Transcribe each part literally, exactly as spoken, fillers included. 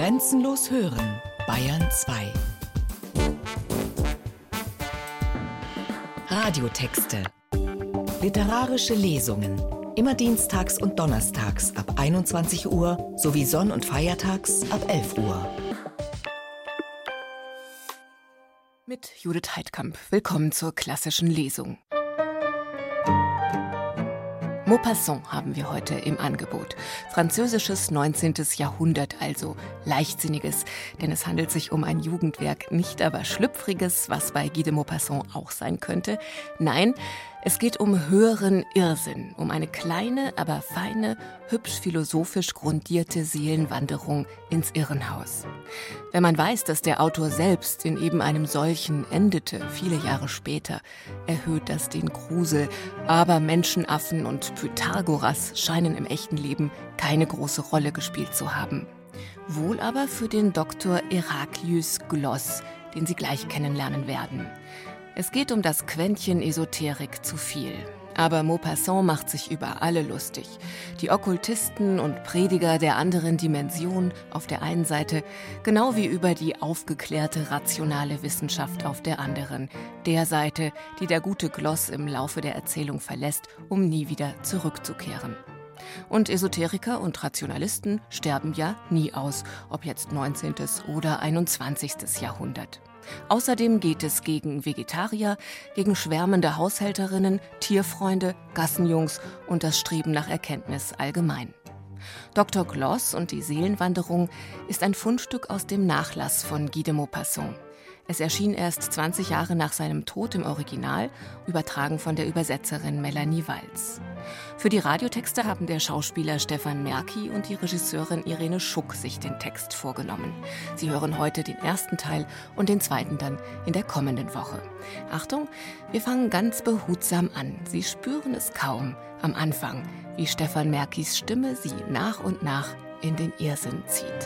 Grenzenlos hören, Bayern zwei. Radiotexte. Literarische Lesungen. Immer dienstags und donnerstags ab einundzwanzig Uhr sowie sonn- und feiertags ab elf Uhr. Mit Judith Heidkamp. Willkommen zur klassischen Lesung. Maupassant haben wir heute im Angebot. Französisches neunzehntes Jahrhundert also. Leichtsinniges, denn es handelt sich um ein Jugendwerk, nicht aber Schlüpfriges, was bei Guy de Maupassant auch sein könnte. Nein, es geht um höheren Irrsinn, um eine kleine, aber feine, hübsch philosophisch grundierte Seelenwanderung ins Irrenhaus. Wenn man weiß, dass der Autor selbst in eben einem solchen endete, viele Jahre später, erhöht das den Grusel. Aber Menschenaffen und Pythagoras scheinen im echten Leben keine große Rolle gespielt zu haben. Wohl aber für den Doktor Heraclius Gloss, den Sie gleich kennenlernen werden. Es geht um das Quäntchen Esoterik zu viel. Aber Maupassant macht sich über alle lustig. Die Okkultisten und Prediger der anderen Dimension auf der einen Seite, genau wie über die aufgeklärte, rationale Wissenschaft auf der anderen. Der Seite, die der gute Gloss im Laufe der Erzählung verlässt, um nie wieder zurückzukehren. Und Esoteriker und Rationalisten sterben ja nie aus, ob jetzt neunzehntes oder einundzwanzigstes Jahrhundert. Außerdem geht es gegen Vegetarier, gegen schwärmende Haushälterinnen, Tierfreunde, Gassenjungs und das Streben nach Erkenntnis allgemein. Doktor Gloss und die Seelenwanderung ist ein Fundstück aus dem Nachlass von Guy de Maupassant. Es erschien erst zwanzig Jahre nach seinem Tod im Original, übertragen von der Übersetzerin Melanie Walz. Für die Radiotexte haben der Schauspieler Stefan Merki und die Regisseurin Irene Schuck sich den Text vorgenommen. Sie hören heute den ersten Teil und den zweiten dann in der kommenden Woche. Achtung, wir fangen ganz behutsam an. Sie spüren es kaum am Anfang, wie Stefan Merkis Stimme sie nach und nach in den Irrsinn zieht.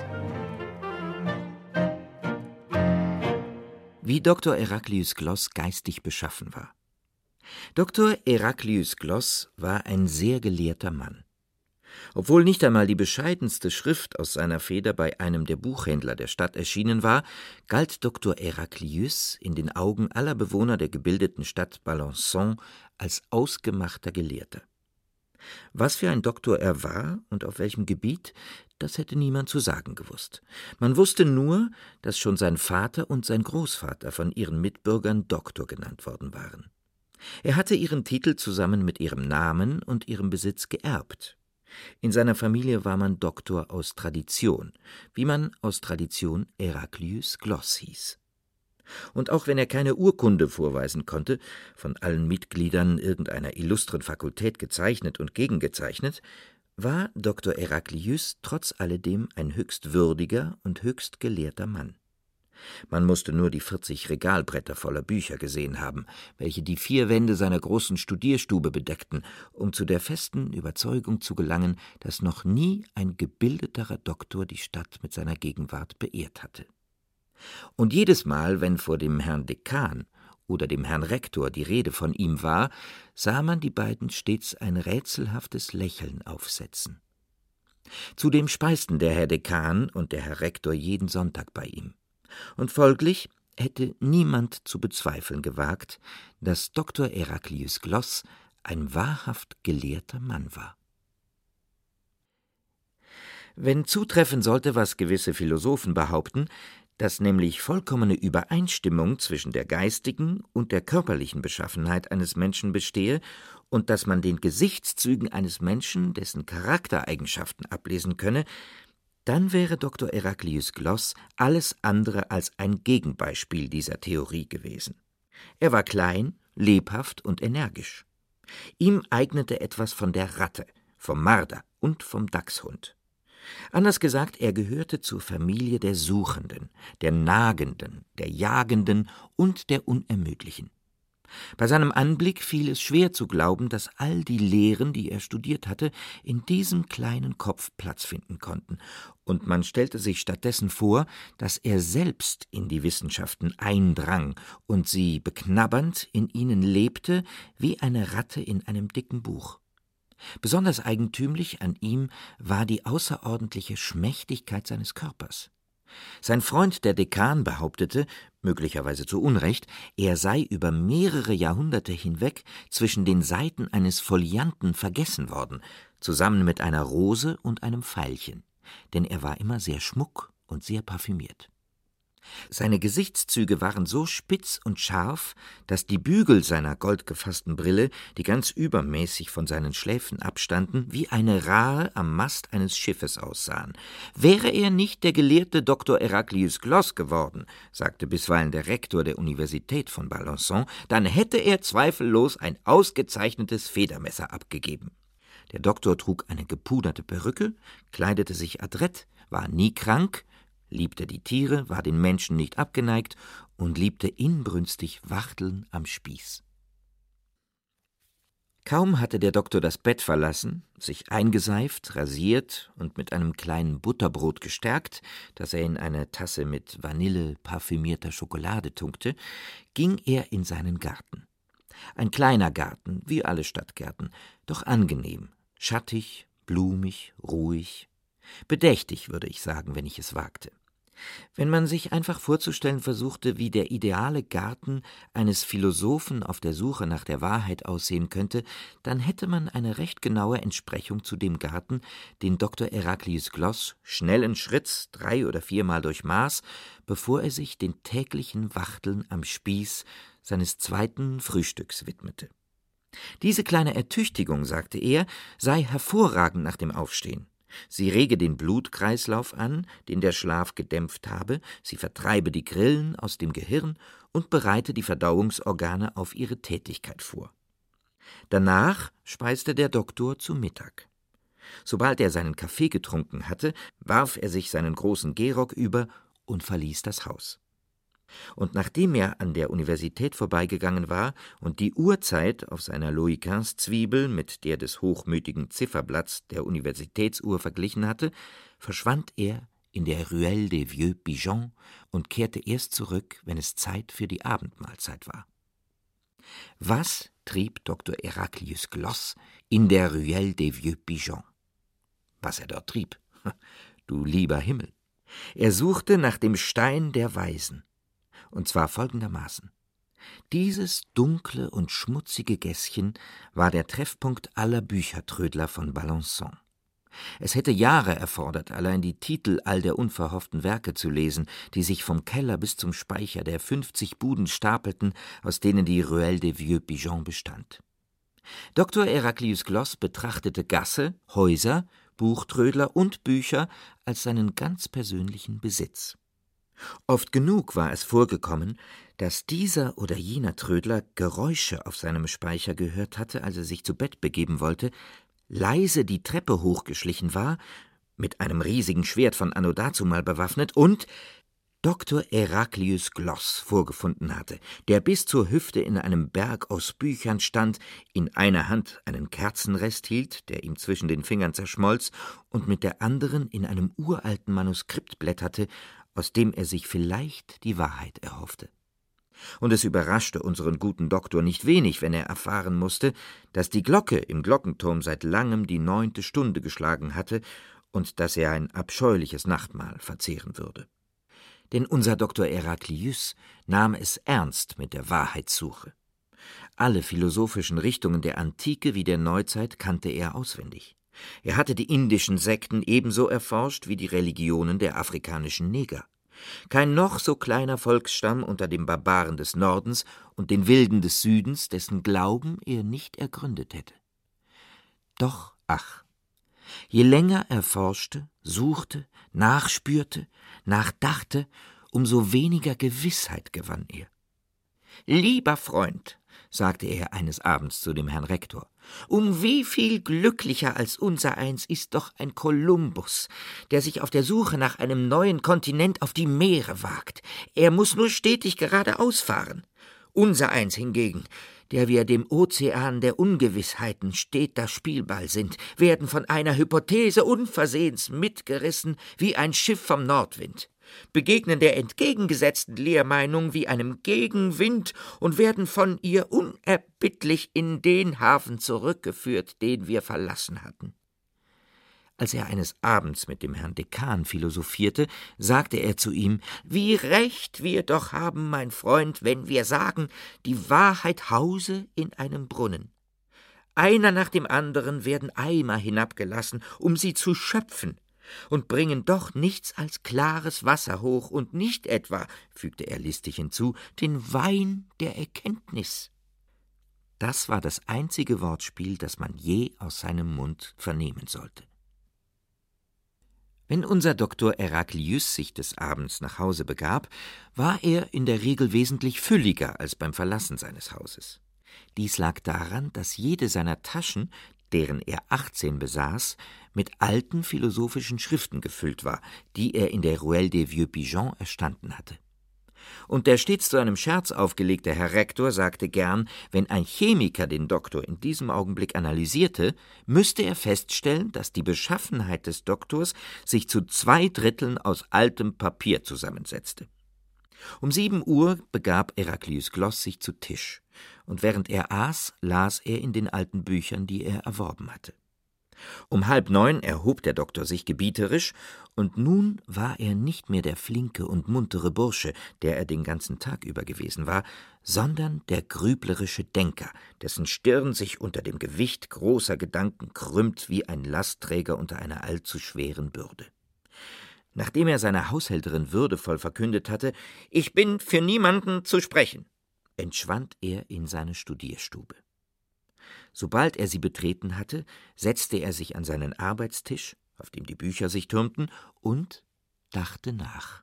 Wie Doktor Heraclius Gloss geistig beschaffen war. Doktor Heraclius Gloss war ein sehr gelehrter Mann. Obwohl nicht einmal die bescheidenste Schrift aus seiner Feder bei einem der Buchhändler der Stadt erschienen war, galt Doktor Heraclius in den Augen aller Bewohner der gebildeten Stadt Besançon als ausgemachter Gelehrter. Was für ein Doktor er war und auf welchem Gebiet, das hätte niemand zu sagen gewusst. Man wusste nur, dass schon sein Vater und sein Großvater von ihren Mitbürgern Doktor genannt worden waren. Er hatte ihren Titel zusammen mit ihrem Namen und ihrem Besitz geerbt. In seiner Familie war man Doktor aus Tradition, wie man aus Tradition Heraclius Gloss hieß. Und auch wenn er keine Urkunde vorweisen konnte, von allen Mitgliedern irgendeiner illustren Fakultät gezeichnet und gegengezeichnet, war Doktor Heraclius trotz alledem ein höchst würdiger und höchst gelehrter Mann. Man musste nur die vierzig Regalbretter voller Bücher gesehen haben, welche die vier Wände seiner großen Studierstube bedeckten, um zu der festen Überzeugung zu gelangen, dass noch nie ein gebildeterer Doktor die Stadt mit seiner Gegenwart beehrt hatte. Und jedes Mal, wenn vor dem Herrn Dekan oder dem Herrn Rektor die Rede von ihm war, sah man die beiden stets ein rätselhaftes Lächeln aufsetzen. Zudem speisten der Herr Dekan und der Herr Rektor jeden Sonntag bei ihm. Und folglich hätte niemand zu bezweifeln gewagt, dass Doktor Heraclius Gloss ein wahrhaft gelehrter Mann war. Wenn zutreffen sollte, was gewisse Philosophen behaupten, dass nämlich vollkommene Übereinstimmung zwischen der geistigen und der körperlichen Beschaffenheit eines Menschen bestehe und dass man den Gesichtszügen eines Menschen dessen Charaktereigenschaften ablesen könne, dann wäre Doktor Heraclius Gloss alles andere als ein Gegenbeispiel dieser Theorie gewesen. Er war klein, lebhaft und energisch. Ihm eignete etwas von der Ratte, vom Marder und vom Dachshund. Anders gesagt, er gehörte zur Familie der Suchenden, der Nagenden, der Jagenden und der Unermüdlichen. Bei seinem Anblick fiel es schwer zu glauben, dass all die Lehren, die er studiert hatte, in diesem kleinen Kopf Platz finden konnten, und man stellte sich stattdessen vor, dass er selbst in die Wissenschaften eindrang und sie beknabbernd in ihnen lebte, wie eine Ratte in einem dicken Buch. Besonders eigentümlich an ihm war die außerordentliche Schmächtigkeit seines Körpers. Sein Freund der Dekan behauptete, möglicherweise zu Unrecht, er sei über mehrere Jahrhunderte hinweg zwischen den Seiten eines Folianten vergessen worden, zusammen mit einer Rose und einem Veilchen, denn er war immer sehr schmuck und sehr parfümiert. Seine Gesichtszüge waren so spitz und scharf, dass die Bügel seiner goldgefassten Brille, die ganz übermäßig von seinen Schläfen abstanden, wie eine Rahe am Mast eines Schiffes aussahen. Wäre er nicht der gelehrte Doktor Heraclius Gloss geworden, sagte bisweilen der Rektor der Universität von Besançon, dann hätte er zweifellos ein ausgezeichnetes Federmesser abgegeben. Der Doktor trug eine gepuderte Perücke, kleidete sich adrett, war nie krank, liebte die Tiere, war den Menschen nicht abgeneigt und liebte inbrünstig Wachteln am Spieß. Kaum hatte der Doktor das Bett verlassen, sich eingeseift, rasiert und mit einem kleinen Butterbrot gestärkt, das er in eine Tasse mit Vanille parfümierter Schokolade tunkte, ging er in seinen Garten. Ein kleiner Garten, wie alle Stadtgärten, doch angenehm, schattig, blumig, ruhig. Bedächtig, würde ich sagen, wenn ich es wagte. Wenn man sich einfach vorzustellen versuchte, wie der ideale Garten eines Philosophen auf der Suche nach der Wahrheit aussehen könnte, dann hätte man eine recht genaue Entsprechung zu dem Garten, den Doktor Heraclius Gloss schnellen Schritts drei- oder viermal durchmaß, bevor er sich den täglichen Wachteln am Spieß seines zweiten Frühstücks widmete. Diese kleine Ertüchtigung, sagte er, sei hervorragend nach dem Aufstehen. Sie rege den Blutkreislauf an, den der Schlaf gedämpft habe, sie vertreibe die Grillen aus dem Gehirn und bereite die Verdauungsorgane auf ihre Tätigkeit vor. Danach speiste der Doktor zu Mittag. Sobald er seinen Kaffee getrunken hatte, warf er sich seinen großen Gehrock über und verließ das Haus. Und nachdem er an der Universität vorbeigegangen war und die Uhrzeit auf seiner Louis Quinze-Zwiebel mit der des hochmütigen Zifferblatts der Universitätsuhr verglichen hatte, verschwand er in der Ruelle des Vieux Pigeons und kehrte erst zurück, wenn es Zeit für die Abendmahlzeit war. Was trieb Doktor Heraclius Gloss in der Ruelle des Vieux Pigeons? Was er dort trieb? Du lieber Himmel! Er suchte nach dem Stein der Weisen. Und zwar folgendermaßen. Dieses dunkle und schmutzige Gässchen war der Treffpunkt aller Büchertrödler von Besançon. Es hätte Jahre erfordert, allein die Titel all der unverhofften Werke zu lesen, die sich vom Keller bis zum Speicher der fünfzig Buden stapelten, aus denen die Ruelle des Vieux Pigeons bestand. Doktor Heraclius Gloss betrachtete Gasse, Häuser, Buchtrödler und Bücher als seinen ganz persönlichen Besitz. Oft genug war es vorgekommen, dass dieser oder jener Trödler Geräusche auf seinem Speicher gehört hatte, als er sich zu Bett begeben wollte, leise die Treppe hochgeschlichen war, mit einem riesigen Schwert von anno dazumal bewaffnet und Doktor Heraclius Gloss vorgefunden hatte, der bis zur Hüfte in einem Berg aus Büchern stand, in einer Hand einen Kerzenrest hielt, der ihm zwischen den Fingern zerschmolz, und mit der anderen in einem uralten Manuskript blätterte, aus dem er sich vielleicht die Wahrheit erhoffte. Und es überraschte unseren guten Doktor nicht wenig, wenn er erfahren musste, dass die Glocke im Glockenturm seit langem die neunte Stunde geschlagen hatte und dass er ein abscheuliches Nachtmahl verzehren würde. Denn unser Doktor Heraclius nahm es ernst mit der Wahrheitssuche. Alle philosophischen Richtungen der Antike wie der Neuzeit kannte er auswendig. Er hatte die indischen Sekten ebenso erforscht wie die Religionen der afrikanischen Neger. Kein noch so kleiner Volksstamm unter den Barbaren des Nordens und den Wilden des Südens, dessen Glauben er nicht ergründet hätte. Doch, ach, je länger er forschte, suchte, nachspürte, nachdachte, umso weniger Gewissheit gewann er. »Lieber Freund«, sagte er eines Abends zu dem Herrn Rektor, »um wie viel glücklicher als unsereins ist doch ein Kolumbus, der sich auf der Suche nach einem neuen Kontinent auf die Meere wagt. Er muß nur stetig geradeaus fahren. Unsereins hingegen, der wir dem Ozean der Ungewissheiten steter Spielball sind, werden von einer Hypothese unversehens mitgerissen wie ein Schiff vom Nordwind, begegnen der entgegengesetzten Lehrmeinung wie einem Gegenwind und werden von ihr unerbittlich in den Hafen zurückgeführt, den wir verlassen hatten. Als er eines Abends mit dem Herrn Dekan philosophierte, sagte er zu ihm: »Wie recht wir doch haben, mein Freund, wenn wir sagen, die Wahrheit hause in einem Brunnen. Einer nach dem anderen werden Eimer hinabgelassen, um sie zu schöpfen, und bringen doch nichts als klares Wasser hoch und nicht etwa«, fügte er listig hinzu, »den Wein der Erkenntnis.« Das war das einzige Wortspiel, das man je aus seinem Mund vernehmen sollte. Wenn unser Doktor Heraklius sich des Abends nach Hause begab, war er in der Regel wesentlich fülliger als beim Verlassen seines Hauses. Dies lag daran, dass jede seiner Taschen, deren er achtzehn besaß, mit alten philosophischen Schriften gefüllt war, die er in der Ruelle des Vieux Pigeons erstanden hatte. Und der stets zu einem Scherz aufgelegte Herr Rektor sagte gern, wenn ein Chemiker den Doktor in diesem Augenblick analysierte, müsste er feststellen, dass die Beschaffenheit des Doktors sich zu zwei Dritteln aus altem Papier zusammensetzte. Um sieben Uhr begab Heraklius Gloss sich zu Tisch, und während er aß, las er in den alten Büchern, die er erworben hatte. Um halb neun erhob der Doktor sich gebieterisch, und nun war er nicht mehr der flinke und muntere Bursche, der er den ganzen Tag über gewesen war, sondern der grüblerische Denker, dessen Stirn sich unter dem Gewicht großer Gedanken krümmt wie ein Lastträger unter einer allzu schweren Bürde. Nachdem er seiner Haushälterin würdevoll verkündet hatte, »Ich bin für niemanden zu sprechen«, entschwand er in seine Studierstube. Sobald er sie betreten hatte, setzte er sich an seinen Arbeitstisch, auf dem die Bücher sich türmten, und dachte nach.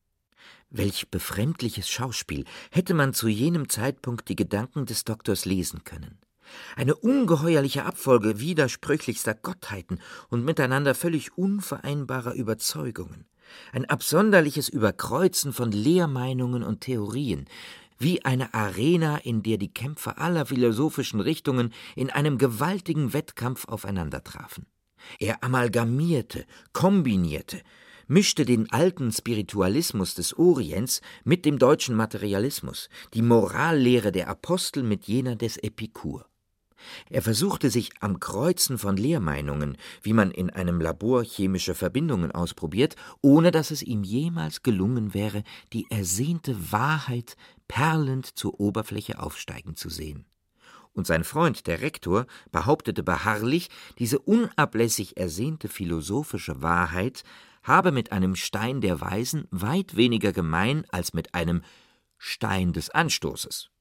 Welch befremdliches Schauspiel hätte man zu jenem Zeitpunkt die Gedanken des Doktors lesen können. Eine ungeheuerliche Abfolge widersprüchlichster Gottheiten und miteinander völlig unvereinbarer Überzeugungen. Ein absonderliches Überkreuzen von Lehrmeinungen und Theorien, wie eine Arena, in der die Kämpfer aller philosophischen Richtungen in einem gewaltigen Wettkampf aufeinander trafen. Er amalgamierte, kombinierte, mischte den alten Spiritualismus des Orients mit dem deutschen Materialismus, die Morallehre der Apostel mit jener des Epikur. Er versuchte sich am Kreuzen von Lehrmeinungen, wie man in einem Labor chemische Verbindungen ausprobiert, ohne dass es ihm jemals gelungen wäre, die ersehnte Wahrheit perlend zur Oberfläche aufsteigen zu sehen. Und sein Freund, der Rektor, behauptete beharrlich, diese unablässig ersehnte philosophische Wahrheit habe mit einem Stein der Weisen weit weniger gemein als mit einem Stein des Anstoßes.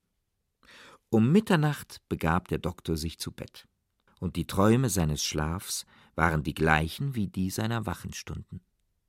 Um Mitternacht begab der Doktor sich zu Bett, und die Träume seines Schlafs waren die gleichen wie die seiner Wachenstunden.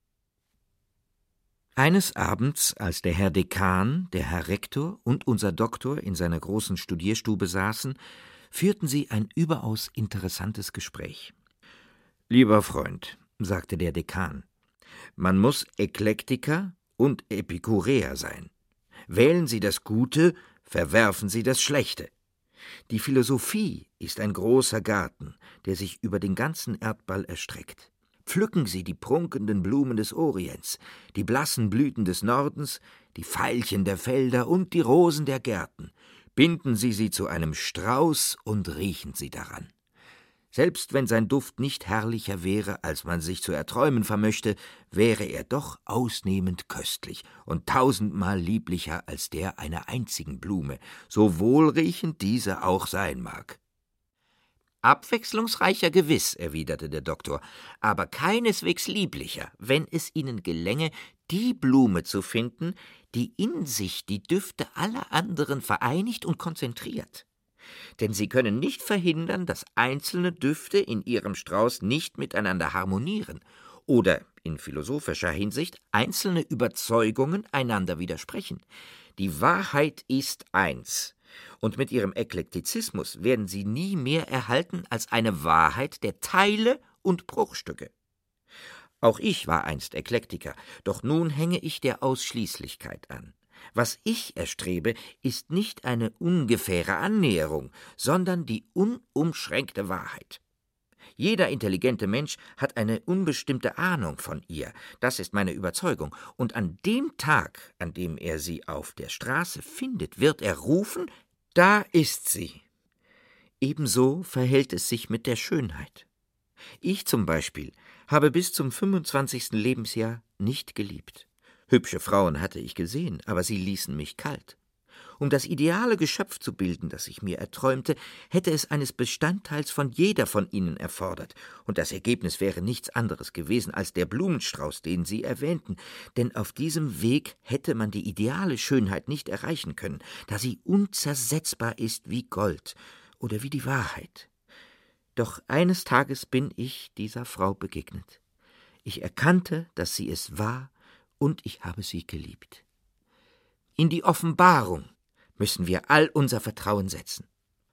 Eines Abends, als der Herr Dekan, der Herr Rektor und unser Doktor in seiner großen Studierstube saßen, führten sie ein überaus interessantes Gespräch. »Lieber Freund«, sagte der Dekan, »man muss Eklektiker und Epikureer sein. Wählen Sie das Gute, verwerfen Sie das Schlechte. Die Philosophie ist ein großer Garten, der sich über den ganzen Erdball erstreckt. Pflücken Sie die prunkenden Blumen des Orients, die blassen Blüten des Nordens, die Veilchen der Felder und die Rosen der Gärten. Binden Sie sie zu einem Strauß und riechen Sie daran. Selbst wenn sein Duft nicht herrlicher wäre, als man sich zu erträumen vermöchte, wäre er doch ausnehmend köstlich und tausendmal lieblicher als der einer einzigen Blume, so wohlriechend diese auch sein mag.« »Abwechslungsreicher gewiss«, erwiderte der Doktor, »aber keineswegs lieblicher, wenn es Ihnen gelänge, die Blume zu finden, die in sich die Düfte aller anderen vereinigt und konzentriert. Denn Sie können nicht verhindern, dass einzelne Düfte in Ihrem Strauß nicht miteinander harmonieren oder in philosophischer Hinsicht einzelne Überzeugungen einander widersprechen. Die Wahrheit ist eins. Und mit ihrem Eklektizismus werden sie nie mehr erhalten als eine Wahrheit der Teile und Bruchstücke. Auch ich war einst Eklektiker, doch nun hänge ich der Ausschließlichkeit an. Was ich erstrebe, ist nicht eine ungefähre Annäherung, sondern die unumschränkte Wahrheit. Jeder intelligente Mensch hat eine unbestimmte Ahnung von ihr, das ist meine Überzeugung, und an dem Tag, an dem er sie auf der Straße findet, wird er rufen, »Da ist sie!« Ebenso verhält es sich mit der Schönheit. Ich zum Beispiel habe bis zum fünfundzwanzigsten Lebensjahr nicht geliebt. Hübsche Frauen hatte ich gesehen, aber sie ließen mich kalt. Um das ideale Geschöpf zu bilden, das ich mir erträumte, hätte es eines Bestandteils von jeder von ihnen erfordert, und das Ergebnis wäre nichts anderes gewesen als der Blumenstrauß, den Sie erwähnten, denn auf diesem Weg hätte man die ideale Schönheit nicht erreichen können, da sie unzersetzbar ist wie Gold oder wie die Wahrheit. Doch eines Tages bin ich dieser Frau begegnet. Ich erkannte, dass sie es war, und ich habe sie geliebt. In die Offenbarung müssen wir all unser Vertrauen setzen.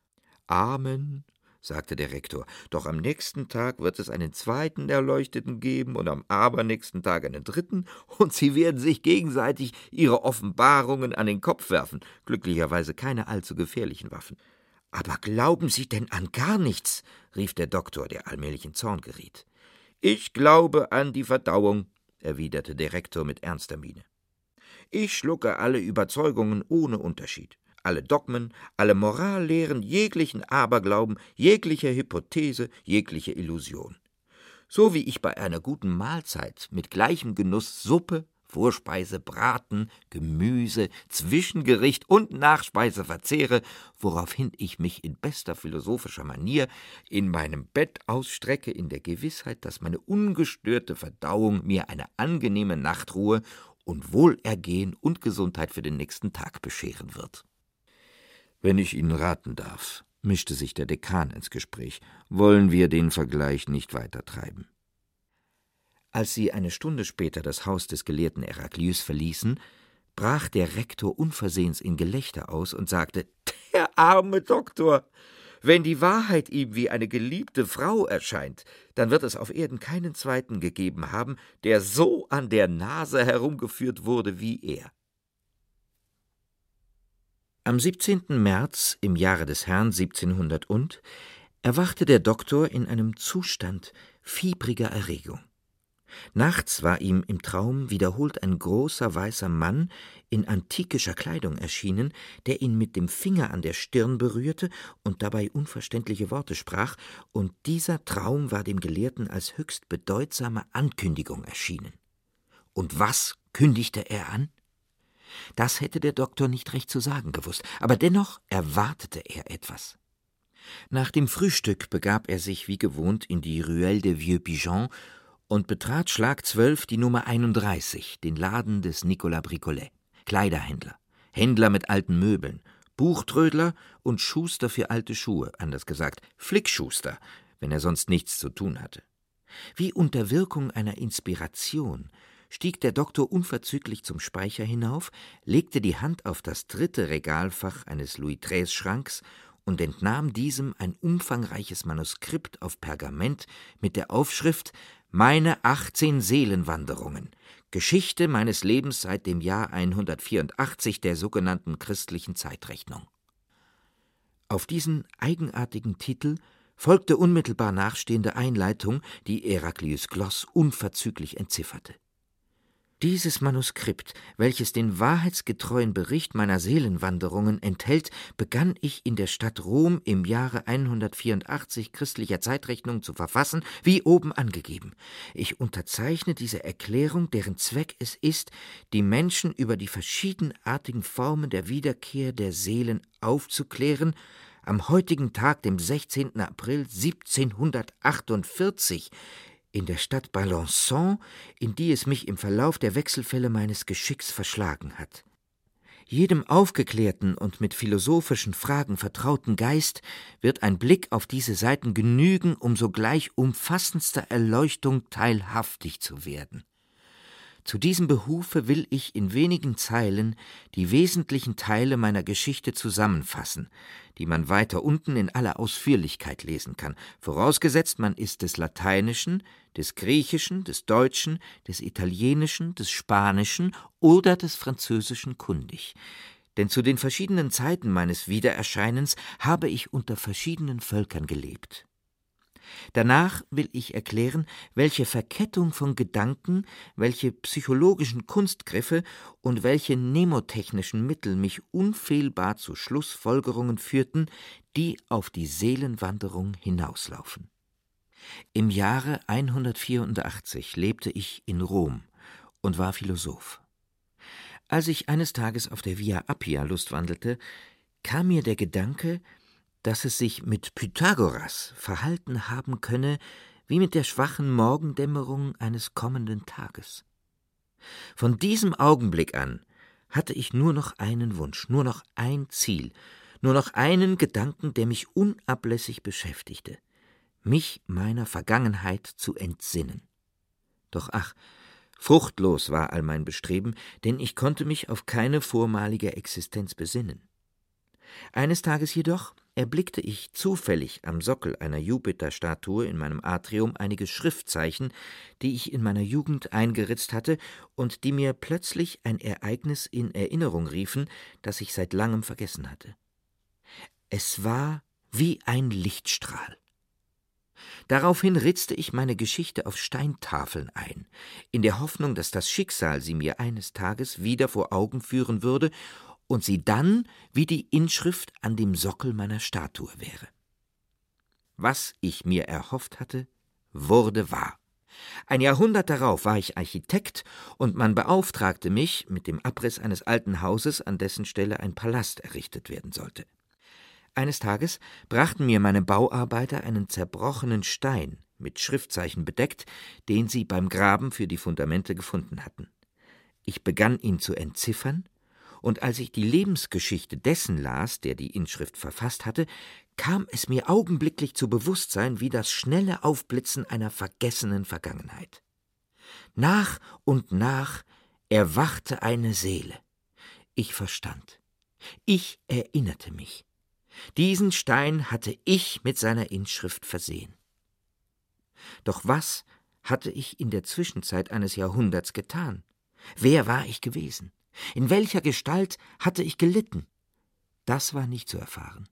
Amen, sagte der Rektor, doch am nächsten Tag wird es einen zweiten Erleuchteten geben und am abernächsten Tag einen dritten, und sie werden sich gegenseitig ihre Offenbarungen an den Kopf werfen, glücklicherweise keine allzu gefährlichen Waffen. »Aber glauben Sie denn an gar nichts?« rief der Doktor, der allmählich in Zorn geriet. »Ich glaube an die Verdauung«, erwiderte der Rektor mit ernster Miene. »Ich schlucke alle Überzeugungen ohne Unterschied, alle Dogmen, alle Morallehren, jeglichen Aberglauben, jegliche Hypothese, jegliche Illusion. So wie ich bei einer guten Mahlzeit mit gleichem Genuss Suppe, Vorspeise, Braten, Gemüse, Zwischengericht und Nachspeise verzehre, woraufhin ich mich in bester philosophischer Manier in meinem Bett ausstrecke, in der Gewissheit, dass meine ungestörte Verdauung mir eine angenehme Nachtruhe und Wohlergehen und Gesundheit für den nächsten Tag bescheren wird.« »Wenn ich Ihnen raten darf«, mischte sich der Dekan ins Gespräch, »wollen wir den Vergleich nicht weiter treiben.« Als sie eine Stunde später das Haus des Gelehrten Heraklius verließen, brach der Rektor unversehens in Gelächter aus und sagte, »Der arme Doktor! Wenn die Wahrheit ihm wie eine geliebte Frau erscheint, dann wird es auf Erden keinen zweiten gegeben haben, der so an der Nase herumgeführt wurde wie er.« Am siebzehnten März im Jahre des Herrn siebzehnhundert und erwachte der Doktor in einem Zustand fiebriger Erregung. Nachts war ihm im Traum wiederholt ein großer weißer Mann in antikischer Kleidung erschienen, der ihn mit dem Finger an der Stirn berührte und dabei unverständliche Worte sprach, und dieser Traum war dem Gelehrten als höchst bedeutsame Ankündigung erschienen. Und was kündigte er an? Das hätte der Doktor nicht recht zu sagen gewusst, aber dennoch erwartete er etwas. Nach dem Frühstück begab er sich wie gewohnt in die Ruelle des Vieux Pigeons und betrat Schlag zwölf die Nummer einunddreißig, den Laden des Nicolas Bricollet, Kleiderhändler, Händler mit alten Möbeln, Buchtrödler und Schuster für alte Schuhe, anders gesagt Flickschuster, wenn er sonst nichts zu tun hatte. Wie unter Wirkung einer Inspiration stieg der Doktor unverzüglich zum Speicher hinauf, legte die Hand auf das dritte Regalfach eines Louis-Treize-Schranks und entnahm diesem ein umfangreiches Manuskript auf Pergament mit der Aufschrift »Meine achtzehn Seelenwanderungen. Geschichte meines Lebens seit dem Jahr hundertvierundachtzig der sogenannten christlichen Zeitrechnung.« Auf diesen eigenartigen Titel folgte unmittelbar nachstehende Einleitung, die Heraklius Gloss unverzüglich entzifferte. Dieses Manuskript, welches den wahrheitsgetreuen Bericht meiner Seelenwanderungen enthält, begann ich in der Stadt Rom im Jahre hundertvierundachtzig christlicher Zeitrechnung zu verfassen, wie oben angegeben. Ich unterzeichne diese Erklärung, deren Zweck es ist, die Menschen über die verschiedenartigen Formen der Wiederkehr der Seelen aufzuklären, am heutigen Tag, dem sechzehnten April siebzehnhundertachtundvierzig, in der Stadt Balançon, in die es mich im Verlauf der Wechselfälle meines Geschicks verschlagen hat. Jedem aufgeklärten und mit philosophischen Fragen vertrauten Geist wird ein Blick auf diese Seiten genügen, um sogleich umfassendster Erleuchtung teilhaftig zu werden. Zu diesem Behufe will ich in wenigen Zeilen die wesentlichen Teile meiner Geschichte zusammenfassen, die man weiter unten in aller Ausführlichkeit lesen kann, vorausgesetzt man ist des Lateinischen, des Griechischen, des Deutschen, des Italienischen, des Spanischen oder des Französischen kundig. Denn zu den verschiedenen Zeiten meines Wiedererscheinens habe ich unter verschiedenen Völkern gelebt. Danach will ich erklären, welche Verkettung von Gedanken, welche psychologischen Kunstgriffe und welche mnemotechnischen Mittel mich unfehlbar zu Schlussfolgerungen führten, die auf die Seelenwanderung hinauslaufen. Im Jahre hundertvierundachtzig lebte ich in Rom und war Philosoph. Als ich eines Tages auf der Via Appia lustwandelte, kam mir der Gedanke, dass es sich mit Pythagoras verhalten haben könne wie mit der schwachen Morgendämmerung eines kommenden Tages. Von diesem Augenblick an hatte ich nur noch einen Wunsch, nur noch ein Ziel, nur noch einen Gedanken, der mich unablässig beschäftigte, mich meiner Vergangenheit zu entsinnen. Doch ach, fruchtlos war all mein Bestreben, denn ich konnte mich auf keine vormalige Existenz besinnen. Eines Tages jedoch erblickte ich zufällig am Sockel einer Jupiterstatue in meinem Atrium einige Schriftzeichen, die ich in meiner Jugend eingeritzt hatte und die mir plötzlich ein Ereignis in Erinnerung riefen, das ich seit langem vergessen hatte. Es war wie ein Lichtstrahl. Daraufhin ritzte ich meine Geschichte auf Steintafeln ein, in der Hoffnung, dass das Schicksal sie mir eines Tages wieder vor Augen führen würde und sie dann wie die Inschrift an dem Sockel meiner Statue wäre. Was ich mir erhofft hatte, wurde wahr. Ein Jahrhundert darauf war ich Architekt und man beauftragte mich mit dem Abriss eines alten Hauses, an dessen Stelle ein Palast errichtet werden sollte. Eines Tages brachten mir meine Bauarbeiter einen zerbrochenen Stein mit Schriftzeichen bedeckt, den sie beim Graben für die Fundamente gefunden hatten. Ich begann ihn zu entziffern, und als ich die Lebensgeschichte dessen las, der die Inschrift verfasst hatte, kam es mir augenblicklich zu Bewusstsein wie das schnelle Aufblitzen einer vergessenen Vergangenheit. Nach und nach erwachte eine Seele. Ich verstand. Ich erinnerte mich. Diesen Stein hatte ich mit seiner Inschrift versehen. Doch was hatte ich in der Zwischenzeit eines Jahrhunderts getan? Wer war ich gewesen? In welcher Gestalt hatte ich gelitten? Das war nicht zu erfahren.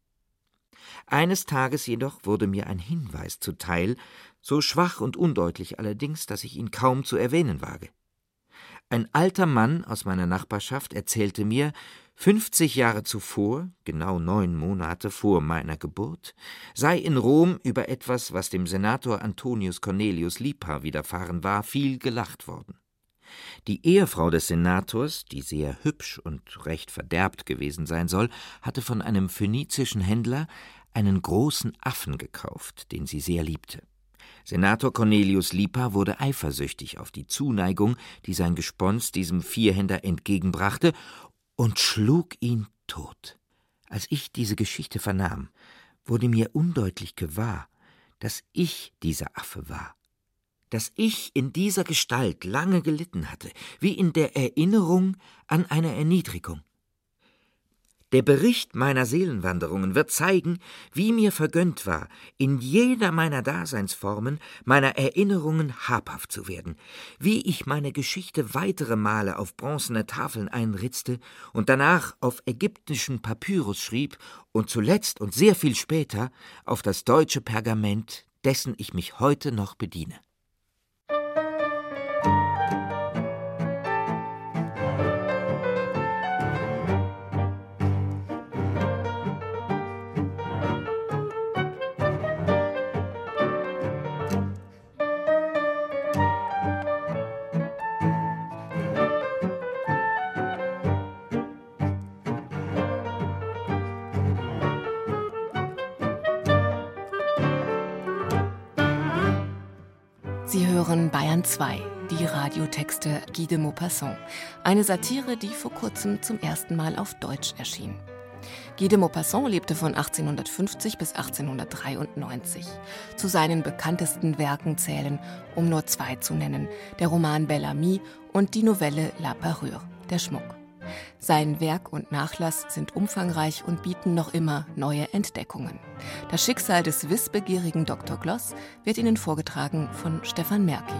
Eines Tages jedoch wurde mir ein Hinweis zuteil, so schwach und undeutlich allerdings, dass ich ihn kaum zu erwähnen wage. Ein alter Mann aus meiner Nachbarschaft erzählte mir, fünfzig Jahre zuvor, genau neun Monate vor meiner Geburt, sei in Rom über etwas, was dem Senator Antonius Cornelius Lipa widerfahren war, viel gelacht worden. Die Ehefrau des Senators, die sehr hübsch und recht verderbt gewesen sein soll, hatte von einem phönizischen Händler einen großen Affen gekauft, den sie sehr liebte. Senator Cornelius Lipa wurde eifersüchtig auf die Zuneigung, die sein Gespons diesem Vierhänder entgegenbrachte, und schlug ihn tot. Als ich diese Geschichte vernahm, wurde mir undeutlich gewahr, dass ich dieser Affe war, dass ich in dieser Gestalt lange gelitten hatte, wie in der Erinnerung an eine Erniedrigung. Der Bericht meiner Seelenwanderungen wird zeigen, wie mir vergönnt war, in jeder meiner Daseinsformen meiner Erinnerungen habhaft zu werden, wie ich meine Geschichte weitere Male auf bronzene Tafeln einritzte und danach auf ägyptischen Papyrus schrieb und zuletzt und sehr viel später auf das deutsche Pergament, dessen ich mich heute noch bediene. Sie hören Bayern zwei, die Radiotexte Guy de Maupassant, eine Satire, die vor kurzem zum ersten Mal auf Deutsch erschien. Guy de Maupassant lebte von achtzehnhundertfünfzig bis achtzehnhundertdreiundneunzig. Zu seinen bekanntesten Werken zählen, um nur zwei zu nennen, der Roman Bel Ami und die Novelle La Parure, der Schmuck. Sein Werk und Nachlass sind umfangreich und bieten noch immer neue Entdeckungen. Das Schicksal des wissbegierigen Doktor Gloss wird Ihnen vorgetragen von Stefan Merki.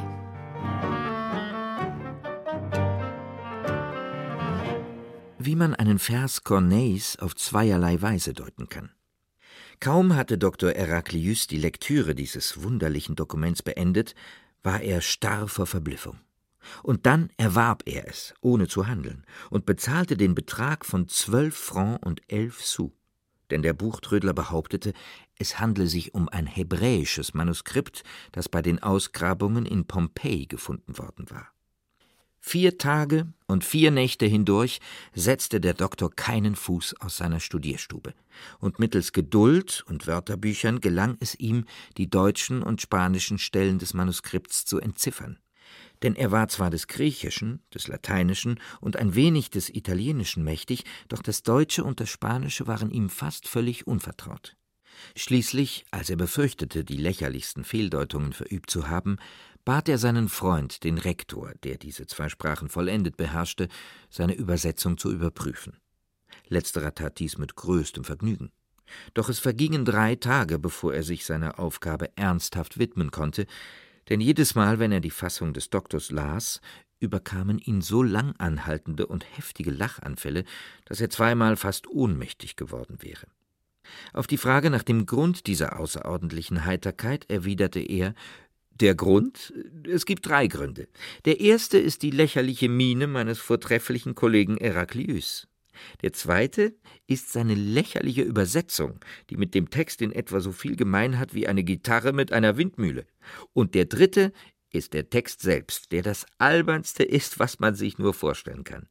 Wie man einen Vers Corneilles auf zweierlei Weise deuten kann. Kaum hatte Doktor Heraclius die Lektüre dieses wunderlichen Dokuments beendet, war er starr vor Verblüffung. Und dann erwarb er es, ohne zu handeln, und bezahlte den Betrag von zwölf Francs und elf Sous. Denn der Buchtrödler behauptete, es handle sich um ein hebräisches Manuskript, das bei den Ausgrabungen in Pompeji gefunden worden war. Vier Tage und vier Nächte hindurch setzte der Doktor keinen Fuß aus seiner Studierstube, und mittels Geduld und Wörterbüchern gelang es ihm, die deutschen und spanischen Stellen des Manuskripts zu entziffern. Denn er war zwar des Griechischen, des Lateinischen und ein wenig des Italienischen mächtig, doch das Deutsche und das Spanische waren ihm fast völlig unvertraut. Schließlich, als er befürchtete, die lächerlichsten Fehldeutungen verübt zu haben, bat er seinen Freund, den Rektor, der diese zwei Sprachen vollendet beherrschte, seine Übersetzung zu überprüfen. Letzterer tat dies mit größtem Vergnügen. Doch es vergingen drei Tage, bevor er sich seiner Aufgabe ernsthaft widmen konnte, denn jedes Mal, wenn er die Fassung des Doktors las, überkamen ihn so lang anhaltende und heftige Lachanfälle, dass er zweimal fast ohnmächtig geworden wäre. Auf die Frage nach dem Grund dieser außerordentlichen Heiterkeit erwiderte er: Der Grund? Es gibt drei Gründe. Der erste ist die lächerliche Miene meines vortrefflichen Kollegen Heraklius. Der zweite ist seine lächerliche Übersetzung, die mit dem Text in etwa so viel gemein hat wie eine Gitarre mit einer Windmühle. Und der dritte ist der Text selbst, der das Albernste ist, was man sich nur vorstellen kann.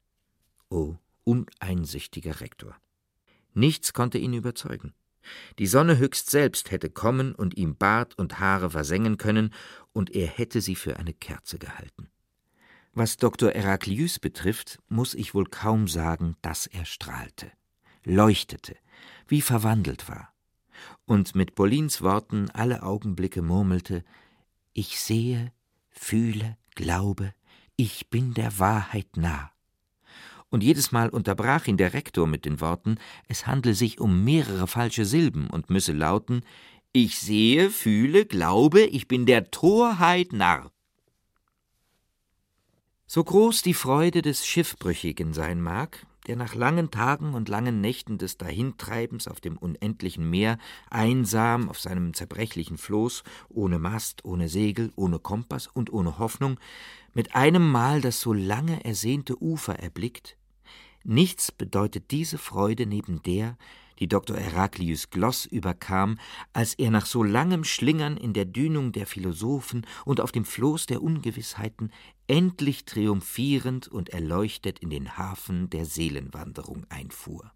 O uneinsichtiger Rektor! Nichts konnte ihn überzeugen. Die Sonne höchst selbst hätte kommen und ihm Bart und Haare versengen können, und er hätte sie für eine Kerze gehalten. Was Doktor Heraklius betrifft, muß ich wohl kaum sagen, dass er strahlte, leuchtete, wie verwandelt war, und mit Paulines Worten alle Augenblicke murmelte: »Ich sehe, fühle, glaube, ich bin der Wahrheit nah.« Und jedes Mal unterbrach ihn der Rektor mit den Worten, es handle sich um mehrere falsche Silben und müsse lauten: »Ich sehe, fühle, glaube, ich bin der Torheit Narr.« So groß die Freude des Schiffbrüchigen sein mag, der nach langen Tagen und langen Nächten des Dahintreibens auf dem unendlichen Meer einsam auf seinem zerbrechlichen Floß, ohne Mast, ohne Segel, ohne Kompass und ohne Hoffnung, mit einem Mal das so lange ersehnte Ufer erblickt, nichts bedeutet diese Freude neben der, die Doktor Heraklius Gloss überkam, als er nach so langem Schlingern in der Dünung der Philosophen und auf dem Floß der Ungewissheiten endlich triumphierend und erleuchtet in den Hafen der Seelenwanderung einfuhr.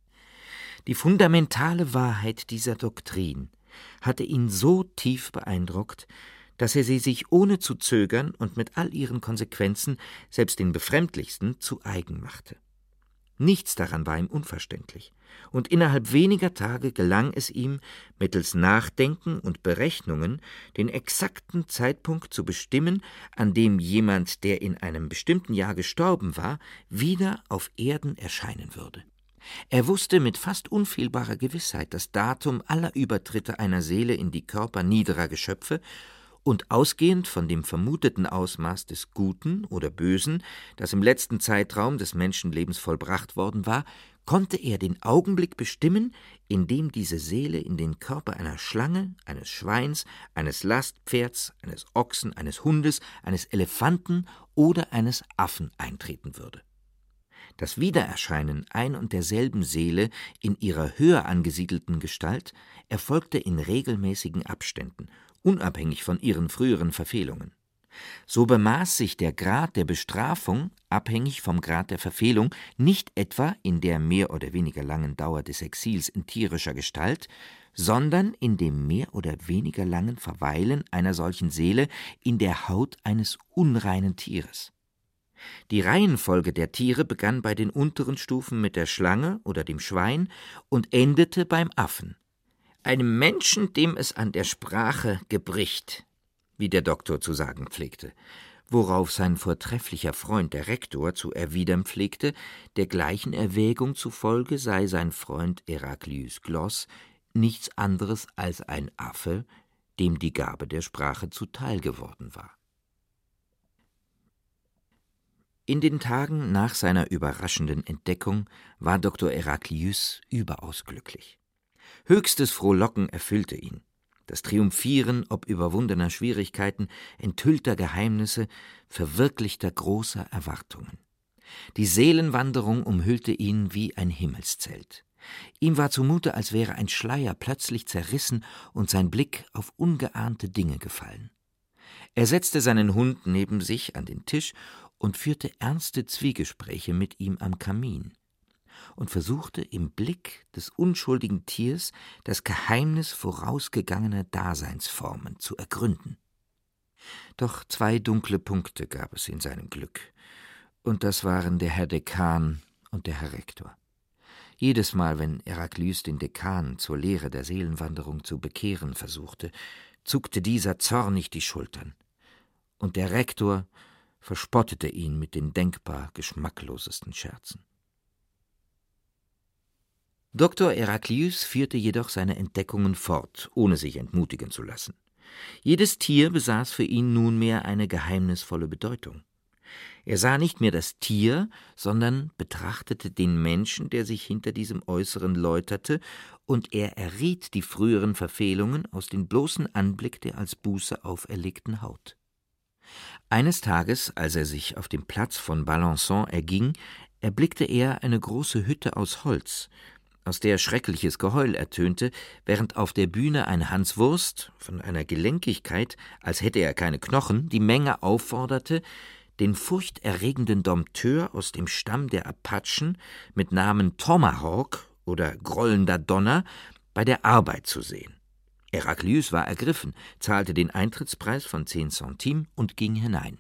Die fundamentale Wahrheit dieser Doktrin hatte ihn so tief beeindruckt, dass er sie sich ohne zu zögern und mit all ihren Konsequenzen, selbst den befremdlichsten, zu eigen machte. Nichts daran war ihm unverständlich, und innerhalb weniger Tage gelang es ihm, mittels Nachdenken und Berechnungen den exakten Zeitpunkt zu bestimmen, an dem jemand, der in einem bestimmten Jahr gestorben war, wieder auf Erden erscheinen würde. Er wusste mit fast unfehlbarer Gewissheit das Datum aller Übertritte einer Seele in die Körper niederer Geschöpfe, und ausgehend von dem vermuteten Ausmaß des Guten oder Bösen, das im letzten Zeitraum des Menschenlebens vollbracht worden war, konnte er den Augenblick bestimmen, in dem diese Seele in den Körper einer Schlange, eines Schweins, eines Lastpferds, eines Ochsen, eines Hundes, eines Elefanten oder eines Affen eintreten würde. Das Wiedererscheinen ein und derselben Seele in ihrer höher angesiedelten Gestalt erfolgte in regelmäßigen Abständen, unabhängig von ihren früheren Verfehlungen. So bemaß sich der Grad der Bestrafung, abhängig vom Grad der Verfehlung, nicht etwa in der mehr oder weniger langen Dauer des Exils in tierischer Gestalt, sondern in dem mehr oder weniger langen Verweilen einer solchen Seele in der Haut eines unreinen Tieres. Die Reihenfolge der Tiere begann bei den unteren Stufen mit der Schlange oder dem Schwein und endete beim Affen. Einem Menschen, dem es an der Sprache gebricht, wie der Doktor zu sagen pflegte, worauf sein vortrefflicher Freund der Rektor zu erwidern pflegte, der gleichen Erwägung zufolge sei sein Freund Heraklius Gloss nichts anderes als ein Affe, dem die Gabe der Sprache zuteil geworden war. In den Tagen nach seiner überraschenden Entdeckung war Doktor Heraklius überaus glücklich. Höchstes Frohlocken erfüllte ihn. Das Triumphieren ob überwundener Schwierigkeiten, enthüllter Geheimnisse, verwirklichter großer Erwartungen. Die Seelenwanderung umhüllte ihn wie ein Himmelszelt. Ihm war zumute, als wäre ein Schleier plötzlich zerrissen und sein Blick auf ungeahnte Dinge gefallen. Er setzte seinen Hund neben sich an den Tisch und führte ernste Zwiegespräche mit ihm am Kamin und versuchte im Blick des unschuldigen Tiers das Geheimnis vorausgegangener Daseinsformen zu ergründen. Doch zwei dunkle Punkte gab es in seinem Glück, und das waren der Herr Dekan und der Herr Rektor. Jedes Mal, wenn Heraklius den Dekan zur Lehre der Seelenwanderung zu bekehren versuchte, zuckte dieser zornig die Schultern, und der Rektor verspottete ihn mit den denkbar geschmacklosesten Scherzen. Doktor Heraklius führte jedoch seine Entdeckungen fort, ohne sich entmutigen zu lassen. Jedes Tier besaß für ihn nunmehr eine geheimnisvolle Bedeutung. Er sah nicht mehr das Tier, sondern betrachtete den Menschen, der sich hinter diesem Äußeren läuterte, und er erriet die früheren Verfehlungen aus dem bloßen Anblick der als Buße auferlegten Haut. Eines Tages, als er sich auf dem Platz von Balançon erging, erblickte er eine große Hütte aus Holz, aus der schreckliches Geheul ertönte, während auf der Bühne ein Hanswurst, von einer Gelenkigkeit, als hätte er keine Knochen, die Menge aufforderte, den furchterregenden Dompteur aus dem Stamm der Apachen mit Namen Tomahawk oder grollender Donner bei der Arbeit zu sehen. Heraklius war ergriffen, zahlte den Eintrittspreis von zehn Centime und ging hinein.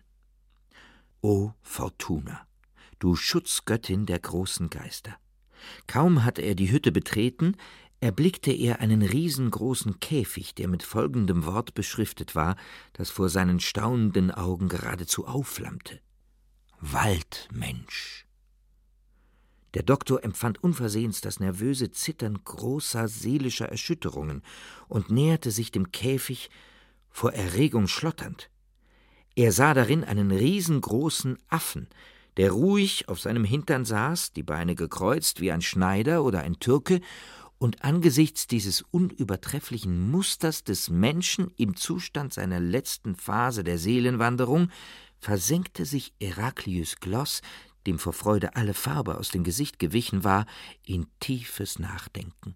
O Fortuna, du Schutzgöttin der großen Geister! Kaum hatte er die Hütte betreten, erblickte er einen riesengroßen Käfig, der mit folgendem Wort beschriftet war, das vor seinen staunenden Augen geradezu aufflammte: Waldmensch. Der Doktor empfand unversehens das nervöse Zittern großer seelischer Erschütterungen und näherte sich dem Käfig vor Erregung schlotternd. Er sah darin einen riesengroßen Affen, der ruhig auf seinem Hintern saß, die Beine gekreuzt wie ein Schneider oder ein Türke, und angesichts dieses unübertrefflichen Musters des Menschen im Zustand seiner letzten Phase der Seelenwanderung versenkte sich Heraklius Gloss, dem vor Freude alle Farbe aus dem Gesicht gewichen war, in tiefes Nachdenken.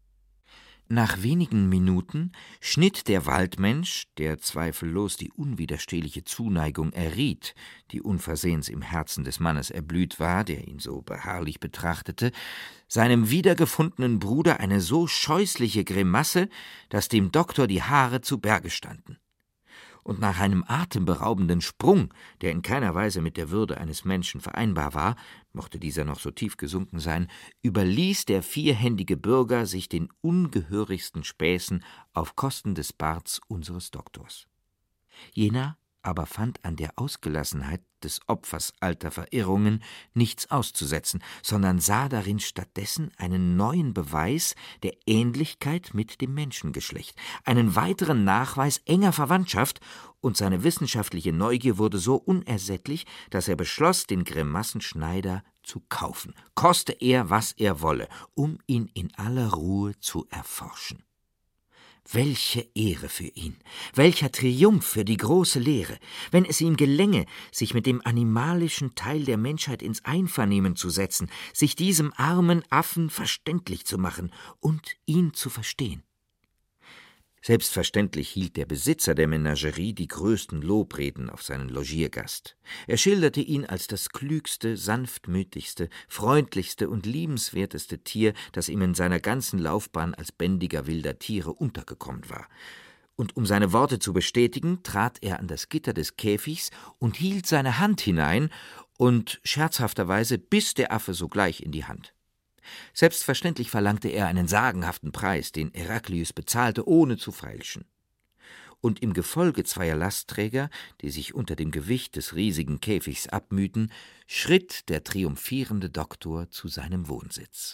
Nach wenigen Minuten schnitt der Waldmensch, der zweifellos die unwiderstehliche Zuneigung erriet, die unversehens im Herzen des Mannes erblüht war, der ihn so beharrlich betrachtete, seinem wiedergefundenen Bruder eine so scheußliche Grimasse, dass dem Doktor die Haare zu Berge standen. Und nach einem atemberaubenden Sprung, der in keiner Weise mit der Würde eines Menschen vereinbar war, mochte dieser noch so tief gesunken sein, überließ der vierhändige Bürger sich den ungehörigsten Späßen auf Kosten des Barts unseres Doktors. Jener aber fand an der Ausgelassenheit des Opfers alter Verirrungen nichts auszusetzen, sondern sah darin stattdessen einen neuen Beweis der Ähnlichkeit mit dem Menschengeschlecht, einen weiteren Nachweis enger Verwandtschaft, und seine wissenschaftliche Neugier wurde so unersättlich, dass er beschloss, den Grimassenschneider zu kaufen, koste er, was er wolle, um ihn in aller Ruhe zu erforschen. Welche Ehre für ihn, welcher Triumph für die große Lehre, wenn es ihm gelänge, sich mit dem animalischen Teil der Menschheit ins Einvernehmen zu setzen, sich diesem armen Affen verständlich zu machen und ihn zu verstehen. Selbstverständlich hielt der Besitzer der Menagerie die größten Lobreden auf seinen Logiergast. Er schilderte ihn als das klügste, sanftmütigste, freundlichste und liebenswerteste Tier, das ihm in seiner ganzen Laufbahn als Bändiger wilder Tiere untergekommen war. Und um seine Worte zu bestätigen, trat er an das Gitter des Käfigs und hielt seine Hand hinein, und scherzhafterweise biss der Affe sogleich in die Hand. Selbstverständlich verlangte er einen sagenhaften Preis, den Heraklius bezahlte, ohne zu feilschen. Und im Gefolge zweier Lastträger, die sich unter dem Gewicht des riesigen Käfigs abmühten, schritt der triumphierende Doktor zu seinem Wohnsitz.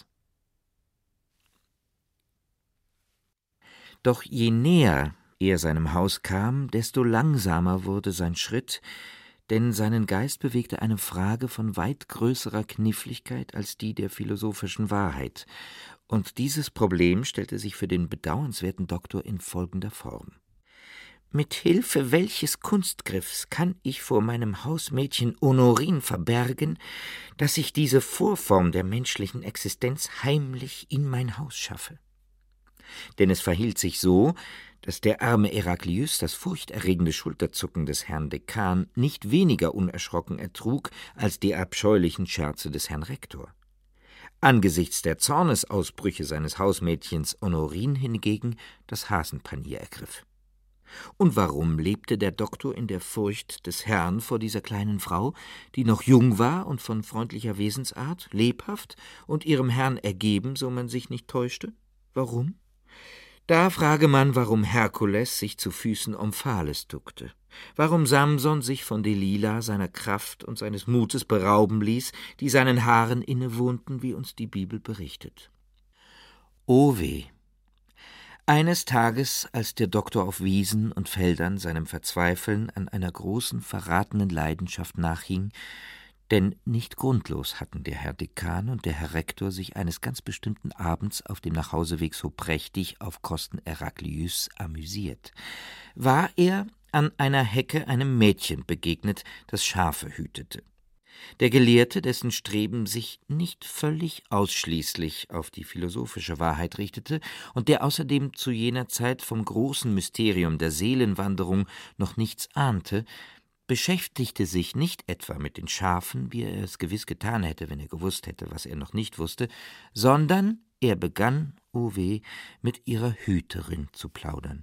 Doch je näher er seinem Haus kam, desto langsamer wurde sein Schritt, denn seinen Geist bewegte eine Frage von weit größerer Kniffligkeit als die der philosophischen Wahrheit, und dieses Problem stellte sich für den bedauernswerten Doktor in folgender Form. Mit Hilfe welches Kunstgriffs kann ich vor meinem Hausmädchen Honorine verbergen, dass ich diese Vorform der menschlichen Existenz heimlich in mein Haus schaffe? Denn es verhielt sich so, dass der arme Heraklius das furchterregende Schulterzucken des Herrn Dekan nicht weniger unerschrocken ertrug als die abscheulichen Scherze des Herrn Rektor. Angesichts der Zornesausbrüche seines Hausmädchens Honorine hingegen das Hasenpanier ergriff. Und warum lebte der Doktor in der Furcht des Herrn vor dieser kleinen Frau, die noch jung war und von freundlicher Wesensart, lebhaft und ihrem Herrn ergeben, so man sich nicht täuschte? Warum? Da frage man, warum Herkules sich zu Füßen Omphales duckte, warum Samson sich von Delila seiner Kraft und seines Mutes berauben ließ, die seinen Haaren innewohnten, wie uns die Bibel berichtet. O weh! Eines Tages, als der Doktor auf Wiesen und Feldern seinem Verzweifeln an einer großen, verratenen Leidenschaft nachhing, denn nicht grundlos hatten der Herr Dekan und der Herr Rektor sich eines ganz bestimmten Abends auf dem Nachhauseweg so prächtig auf Kosten Heraklius amüsiert, war er an einer Hecke einem Mädchen begegnet, das Schafe hütete. Der Gelehrte, dessen Streben sich nicht völlig ausschließlich auf die philosophische Wahrheit richtete und der außerdem zu jener Zeit vom großen Mysterium der Seelenwanderung noch nichts ahnte, beschäftigte sich nicht etwa mit den Schafen, wie er es gewiss getan hätte, wenn er gewusst hätte, was er noch nicht wusste, sondern er begann, o weh, mit ihrer Hüterin zu plaudern.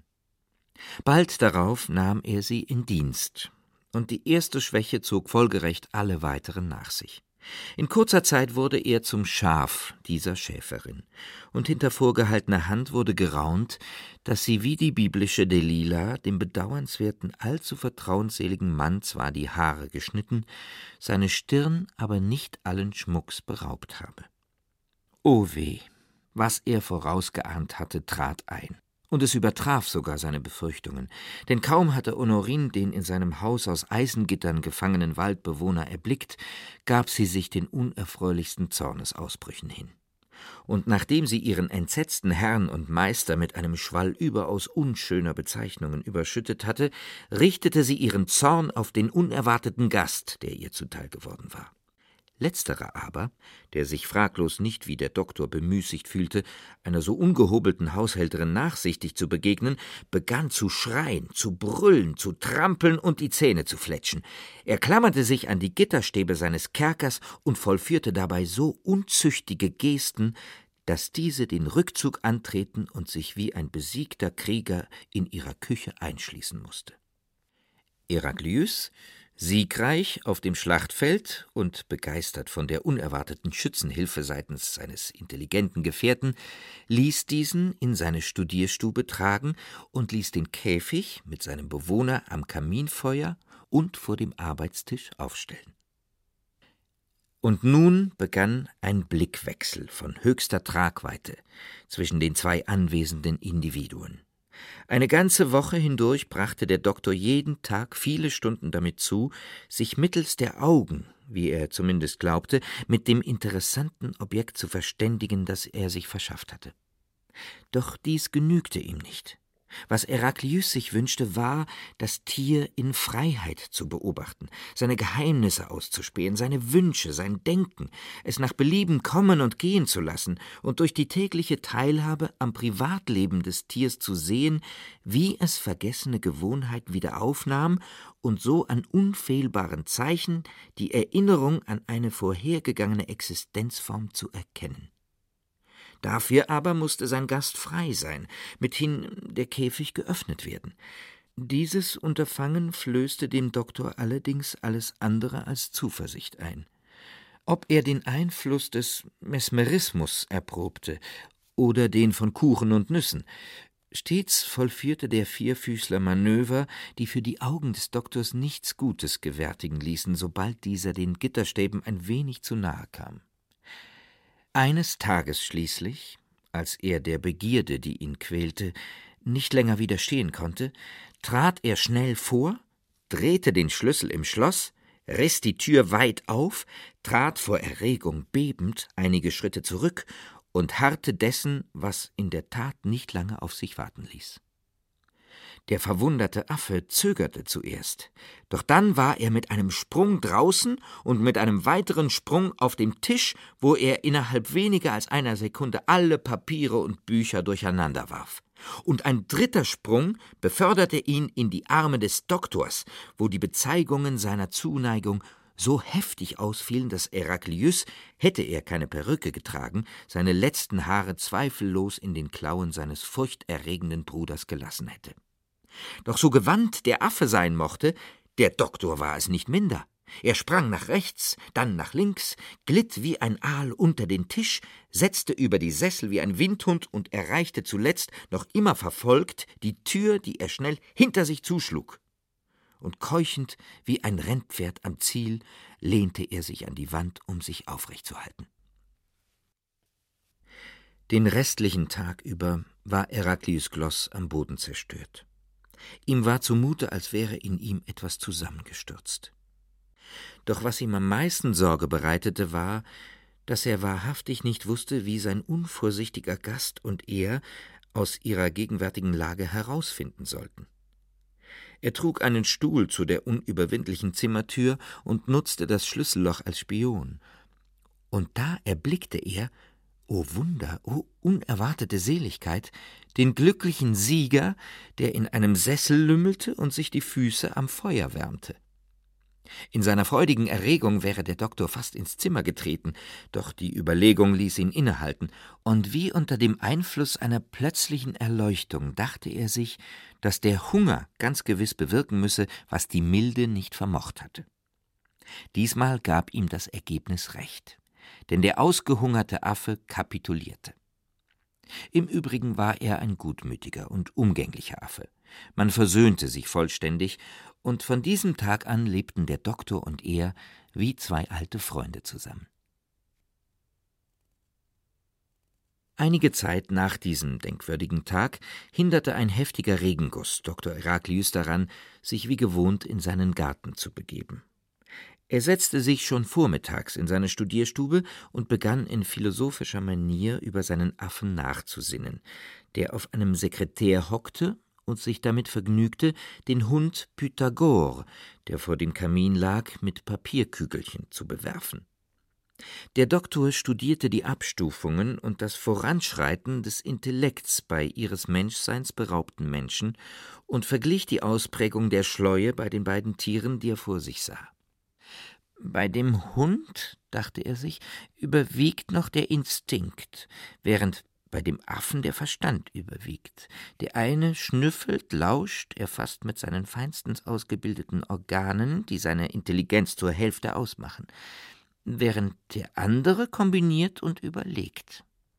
Bald darauf nahm er sie in Dienst, und die erste Schwäche zog folgerecht alle weiteren nach sich. In kurzer Zeit wurde er zum Schaf dieser Schäferin, und hinter vorgehaltener Hand wurde geraunt, dass sie wie die biblische Delila dem bedauernswerten, allzu vertrauensseligen Mann zwar die Haare geschnitten, seine Stirn aber nicht allen Schmucks beraubt habe. O weh, was er vorausgeahnt hatte, trat ein. Und es übertraf sogar seine Befürchtungen, denn kaum hatte Honorine den in seinem Haus aus Eisengittern gefangenen Waldbewohner erblickt, gab sie sich den unerfreulichsten Zornesausbrüchen hin. Und nachdem sie ihren entsetzten Herrn und Meister mit einem Schwall überaus unschöner Bezeichnungen überschüttet hatte, richtete sie ihren Zorn auf den unerwarteten Gast, der ihr zuteil geworden war. Letzterer aber, der sich fraglos nicht wie der Doktor bemüßigt fühlte, einer so ungehobelten Haushälterin nachsichtig zu begegnen, begann zu schreien, zu brüllen, zu trampeln und die Zähne zu fletschen. Er klammerte sich an die Gitterstäbe seines Kerkers und vollführte dabei so unzüchtige Gesten, dass diese den Rückzug antreten und sich wie ein besiegter Krieger in ihrer Küche einschließen musste. Heraklius, siegreich auf dem Schlachtfeld und begeistert von der unerwarteten Schützenhilfe seitens seines intelligenten Gefährten, ließ diesen in seine Studierstube tragen und ließ den Käfig mit seinem Bewohner am Kaminfeuer und vor dem Arbeitstisch aufstellen. Und nun begann ein Blickwechsel von höchster Tragweite zwischen den zwei anwesenden Individuen. Eine ganze Woche hindurch brachte der Doktor jeden Tag viele Stunden damit zu, sich mittels der Augen, wie er zumindest glaubte, mit dem interessanten Objekt zu verständigen, das er sich verschafft hatte. Doch dies genügte ihm nicht. Was Heraklius sich wünschte, war, das Tier in Freiheit zu beobachten, seine Geheimnisse auszuspähen, seine Wünsche, sein Denken, es nach Belieben kommen und gehen zu lassen und durch die tägliche Teilhabe am Privatleben des Tiers zu sehen, wie es vergessene Gewohnheiten wieder aufnahm und so an unfehlbaren Zeichen die Erinnerung an eine vorhergegangene Existenzform zu erkennen. Dafür aber musste sein Gast frei sein, mithin der Käfig geöffnet werden. Dieses Unterfangen flößte dem Doktor allerdings alles andere als Zuversicht ein. Ob er den Einfluss des Mesmerismus erprobte oder den von Kuchen und Nüssen, stets vollführte der Vierfüßler Manöver, die für die Augen des Doktors nichts Gutes gewärtigen ließen, sobald dieser den Gitterstäben ein wenig zu nahe kam. Eines Tages schließlich, als er der Begierde, die ihn quälte, nicht länger widerstehen konnte, trat er schnell vor, drehte den Schlüssel im Schloss, riss die Tür weit auf, trat vor Erregung bebend einige Schritte zurück und harrte dessen, was in der Tat nicht lange auf sich warten ließ. Der verwunderte Affe zögerte zuerst, doch dann war er mit einem Sprung draußen und mit einem weiteren Sprung auf dem Tisch, wo er innerhalb weniger als einer Sekunde alle Papiere und Bücher durcheinander warf. Und ein dritter Sprung beförderte ihn in die Arme des Doktors, wo die Bezeigungen seiner Zuneigung so heftig ausfielen, dass Heraklius, hätte er keine Perücke getragen, seine letzten Haare zweifellos in den Klauen seines furchterregenden Bruders gelassen hätte. Doch so gewandt der Affe sein mochte, der Doktor war es nicht minder. Er sprang nach rechts, dann nach links, glitt wie ein Aal unter den Tisch, setzte über die Sessel wie ein Windhund und erreichte zuletzt, noch immer verfolgt, die Tür, die er schnell hinter sich zuschlug. Und keuchend wie ein Rennpferd am Ziel lehnte er sich an die Wand, um sich aufrecht zu halten. Den restlichen Tag über war Heraklius Gloss am Boden zerstört. Ihm war zumute, als wäre in ihm etwas zusammengestürzt. Doch was ihm am meisten Sorge bereitete, war, dass er wahrhaftig nicht wusste, wie sein unvorsichtiger Gast und er aus ihrer gegenwärtigen Lage herausfinden sollten. Er trug einen Stuhl zu der unüberwindlichen Zimmertür und nutzte das Schlüsselloch als Spion. Und da erblickte er, o Wunder, o unerwartete Seligkeit, den glücklichen Sieger, der in einem Sessel lümmelte und sich die Füße am Feuer wärmte. In seiner freudigen Erregung wäre der Doktor fast ins Zimmer getreten, doch die Überlegung ließ ihn innehalten, und wie unter dem Einfluss einer plötzlichen Erleuchtung dachte er sich, dass der Hunger ganz gewiss bewirken müsse, was die Milde nicht vermocht hatte. Diesmal gab ihm das Ergebnis recht, denn der ausgehungerte Affe kapitulierte. Im Übrigen war er ein gutmütiger und umgänglicher Affe. Man versöhnte sich vollständig, und von diesem Tag an lebten der Doktor und er wie zwei alte Freunde zusammen. Einige Zeit nach diesem denkwürdigen Tag hinderte ein heftiger Regenguss Doktor Heraklius daran, sich wie gewohnt in seinen Garten zu begeben. Er setzte sich schon vormittags in seine Studierstube und begann in philosophischer Manier über seinen Affen nachzusinnen, der auf einem Sekretär hockte und sich damit vergnügte, den Hund Pythagor, der vor dem Kamin lag, mit Papierkügelchen zu bewerfen. Der Doktor studierte die Abstufungen und das Voranschreiten des Intellekts bei ihres Menschseins beraubten Menschen und verglich die Ausprägung der Schleue bei den beiden Tieren, die er vor sich sah. Bei dem Hund, dachte er sich, überwiegt noch der Instinkt, während bei dem Affen der Verstand überwiegt. Der eine schnüffelt, lauscht, erfasst mit seinen feinstens ausgebildeten Organen, die seine Intelligenz zur Hälfte ausmachen, während der andere kombiniert und überlegt.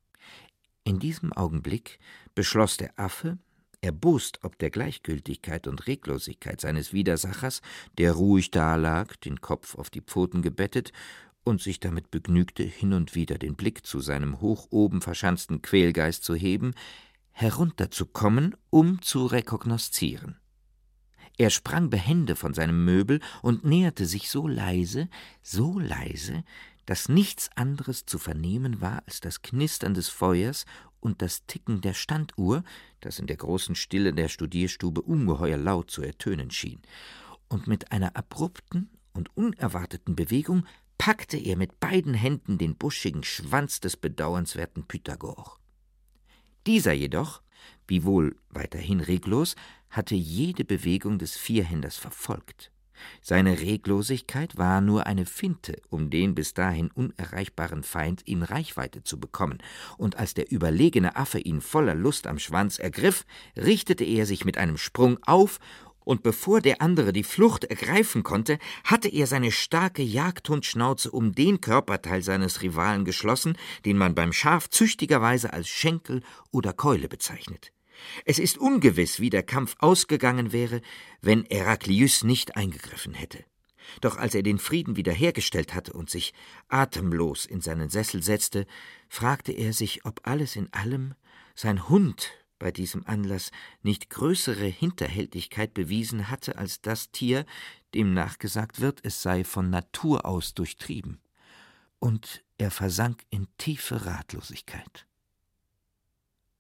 In diesem Augenblick beschloss der Affe, erbost ob der Gleichgültigkeit und Reglosigkeit seines Widersachers, der ruhig dalag, den Kopf auf die Pfoten gebettet und sich damit begnügte, hin und wieder den Blick zu seinem hoch oben verschanzten Quälgeist zu heben, herunterzukommen, um zu rekognoszieren. Er sprang behende von seinem Möbel und näherte sich so leise, so leise, dass nichts anderes zu vernehmen war als das Knistern des Feuers und das Ticken der Standuhr, das in der großen Stille der Studierstube ungeheuer laut zu ertönen schien. Und mit einer abrupten und unerwarteten Bewegung packte er mit beiden Händen den buschigen Schwanz des bedauernswerten Pythagor. Dieser jedoch, wiewohl weiterhin reglos, hatte jede Bewegung des Vierhänders verfolgt. Seine Reglosigkeit war nur eine Finte, um den bis dahin unerreichbaren Feind in Reichweite zu bekommen, und als der überlegene Affe ihn voller Lust am Schwanz ergriff, richtete er sich mit einem Sprung auf, und bevor der andere die Flucht ergreifen konnte, hatte er seine starke Jagdhundschnauze um den Körperteil seines Rivalen geschlossen, den man beim Schaf züchtigerweise als Schenkel oder Keule bezeichnet. Es ist ungewiss, wie der Kampf ausgegangen wäre, wenn Heraklius nicht eingegriffen hätte. Doch als er den Frieden wiederhergestellt hatte und sich atemlos in seinen Sessel setzte, fragte er sich, ob alles in allem sein Hund bei diesem Anlass nicht größere Hinterhältigkeit bewiesen hatte als das Tier, dem nachgesagt wird, es sei von Natur aus durchtrieben. Und er versank in tiefe Ratlosigkeit.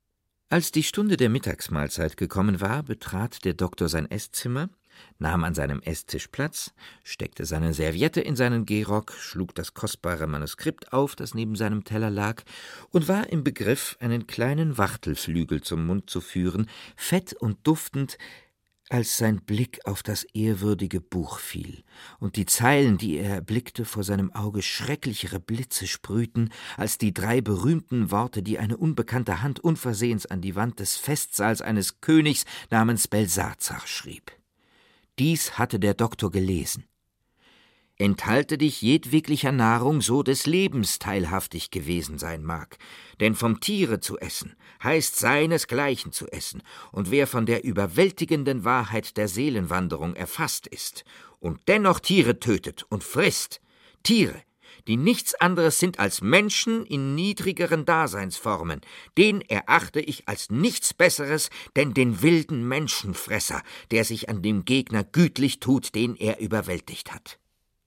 Als die Stunde der Mittagsmahlzeit gekommen war, betrat der Doktor sein Esszimmer, nahm an seinem Esstisch Platz, steckte seine Serviette in seinen Gehrock, schlug das kostbare Manuskript auf, das neben seinem Teller lag, und war im Begriff, einen kleinen Wachtelflügel zum Mund zu führen, fett und duftend, als sein Blick auf das ehrwürdige Buch fiel und die Zeilen, die er erblickte, vor seinem Auge schrecklichere Blitze sprühten, als die drei berühmten Worte, die eine unbekannte Hand unversehens an die Wand des Festsaals eines Königs namens Belsazar schrieb. Dies hatte der Doktor gelesen. Enthalte dich jedweglicher Nahrung, so des Lebens teilhaftig gewesen sein mag. Denn vom Tiere zu essen, heißt seinesgleichen zu essen, und wer von der überwältigenden Wahrheit der Seelenwanderung erfasst ist und dennoch Tiere tötet und frisst, Tiere, die nichts anderes sind als Menschen in niedrigeren Daseinsformen, den erachte ich als nichts Besseres, denn den wilden Menschenfresser, der sich an dem Gegner gütlich tut, den er überwältigt hat.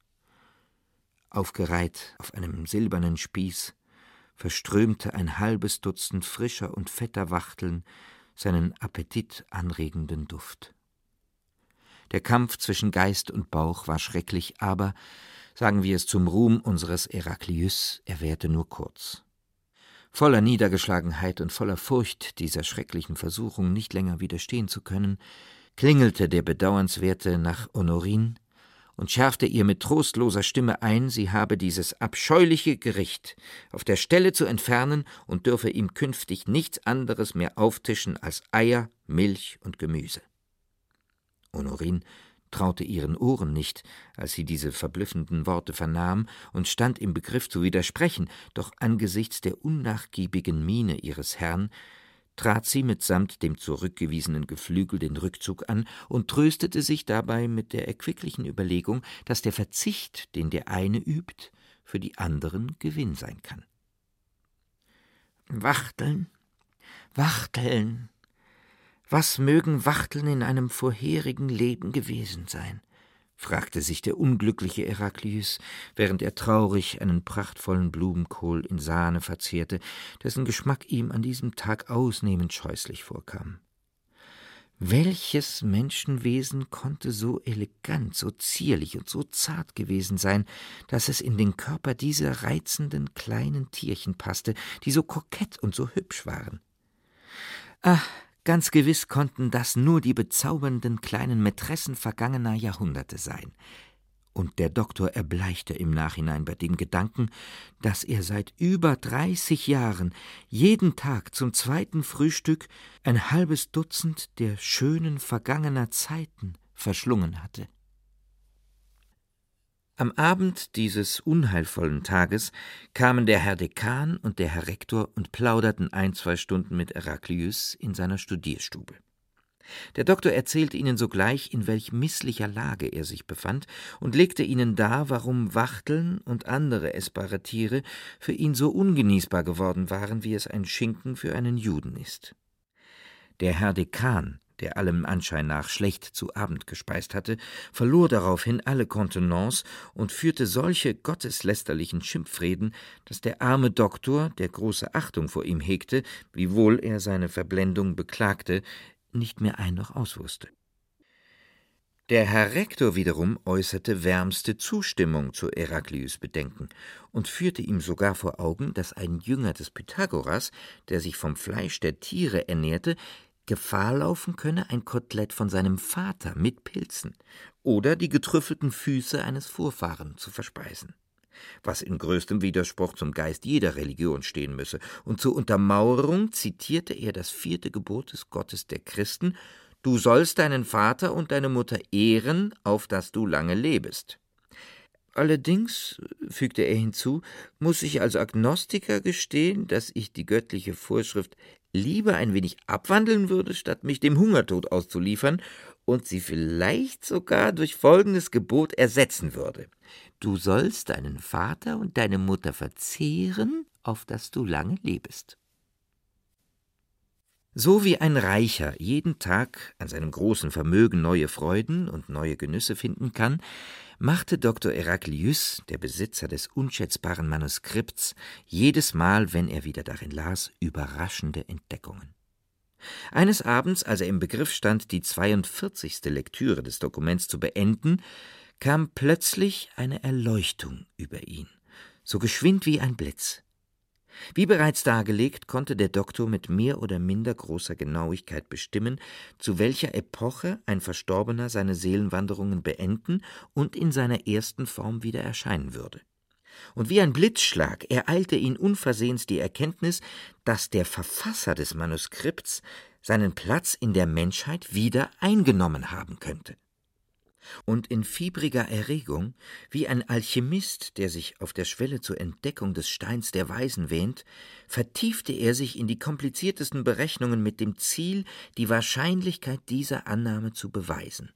Aufgereiht auf einem silbernen Spieß verströmte ein halbes Dutzend frischer und fetter Wachteln seinen appetitanregenden Duft. Der Kampf zwischen Geist und Bauch war schrecklich, aber, sagen wir es zum Ruhm unseres Heraklius, er währte nur kurz. Voller Niedergeschlagenheit und voller Furcht, dieser schrecklichen Versuchung nicht länger widerstehen zu können, klingelte der Bedauernswerte nach Honorine und schärfte ihr mit trostloser Stimme ein, sie habe dieses abscheuliche Gericht auf der Stelle zu entfernen und dürfe ihm künftig nichts anderes mehr auftischen als Eier, Milch und Gemüse. Honorine traute ihren Ohren nicht, als sie diese verblüffenden Worte vernahm und stand im Begriff zu widersprechen, doch angesichts der unnachgiebigen Miene ihres Herrn trat sie mitsamt dem zurückgewiesenen Geflügel den Rückzug an und tröstete sich dabei mit der erquicklichen Überlegung, dass der Verzicht, den der eine übt, für die anderen Gewinn sein kann. Wachteln, Wachteln, was mögen Wachteln in einem vorherigen Leben gewesen sein? Fragte sich der unglückliche Heraklius, während er traurig einen prachtvollen Blumenkohl in Sahne verzehrte, dessen Geschmack ihm an diesem Tag ausnehmend scheußlich vorkam. Welches Menschenwesen konnte so elegant, so zierlich und so zart gewesen sein, dass es in den Körper dieser reizenden kleinen Tierchen passte, die so kokett und so hübsch waren? Ach, ganz gewiss konnten das nur die bezaubernden kleinen Mätressen vergangener Jahrhunderte sein. Und der Doktor erbleichte im Nachhinein bei dem Gedanken, dass er seit über dreißig Jahren jeden Tag zum zweiten Frühstück ein halbes Dutzend der schönen vergangener Zeiten verschlungen hatte. Am Abend dieses unheilvollen Tages kamen der Herr Dekan und der Herr Rektor und plauderten ein, zwei Stunden mit Heraklius in seiner Studierstube. Der Doktor erzählte ihnen sogleich, in welch misslicher Lage er sich befand, und legte ihnen dar, warum Wachteln und andere essbare Tiere für ihn so ungenießbar geworden waren, wie es ein Schinken für einen Juden ist. Der Herr Dekan, der allem Anschein nach schlecht zu Abend gespeist hatte, verlor daraufhin alle Kontenance und führte solche gotteslästerlichen Schimpfreden, dass der arme Doktor, der große Achtung vor ihm hegte, wiewohl er seine Verblendung beklagte, nicht mehr ein noch aus wusste. Der Herr Rektor wiederum äußerte wärmste Zustimmung zu Heraklius' Bedenken und führte ihm sogar vor Augen, dass ein Jünger des Pythagoras, der sich vom Fleisch der Tiere ernährte, Gefahr laufen könne, ein Kotelett von seinem Vater mit Pilzen oder die getrüffelten Füße eines Vorfahren zu verspeisen, was in größtem Widerspruch zum Geist jeder Religion stehen müsse, und zur Untermauerung zitierte er das vierte Gebot des Gottes der Christen: »Du sollst deinen Vater und deine Mutter ehren, auf dass du lange lebest.« Allerdings, fügte er hinzu, muss ich als Agnostiker gestehen, dass ich die göttliche Vorschrift lieber ein wenig abwandeln würde, statt mich dem Hungertod auszuliefern, und sie vielleicht sogar durch folgendes Gebot ersetzen würde: Du sollst deinen Vater und deine Mutter verzehren, auf dass du lange lebest. So wie ein Reicher jeden Tag an seinem großen Vermögen neue Freuden und neue Genüsse finden kann, machte Doktor Heraklius, der Besitzer des unschätzbaren Manuskripts, jedes Mal, wenn er wieder darin las, überraschende Entdeckungen. Eines Abends, als er im Begriff stand, die zweiundvierzigste Lektüre des Dokuments zu beenden, kam plötzlich eine Erleuchtung über ihn, so geschwind wie ein Blitz. Wie bereits dargelegt, konnte der Doktor mit mehr oder minder großer Genauigkeit bestimmen, zu welcher Epoche ein Verstorbener seine Seelenwanderungen beenden und in seiner ersten Form wieder erscheinen würde. Und wie ein Blitzschlag ereilte ihn unversehens die Erkenntnis, dass der Verfasser des Manuskripts seinen Platz in der Menschheit wieder eingenommen haben könnte. Und in fiebriger Erregung, wie ein Alchemist, der sich auf der Schwelle zur Entdeckung des Steins der Weisen wähnt, vertiefte er sich in die kompliziertesten Berechnungen mit dem Ziel, die Wahrscheinlichkeit dieser Annahme zu beweisen.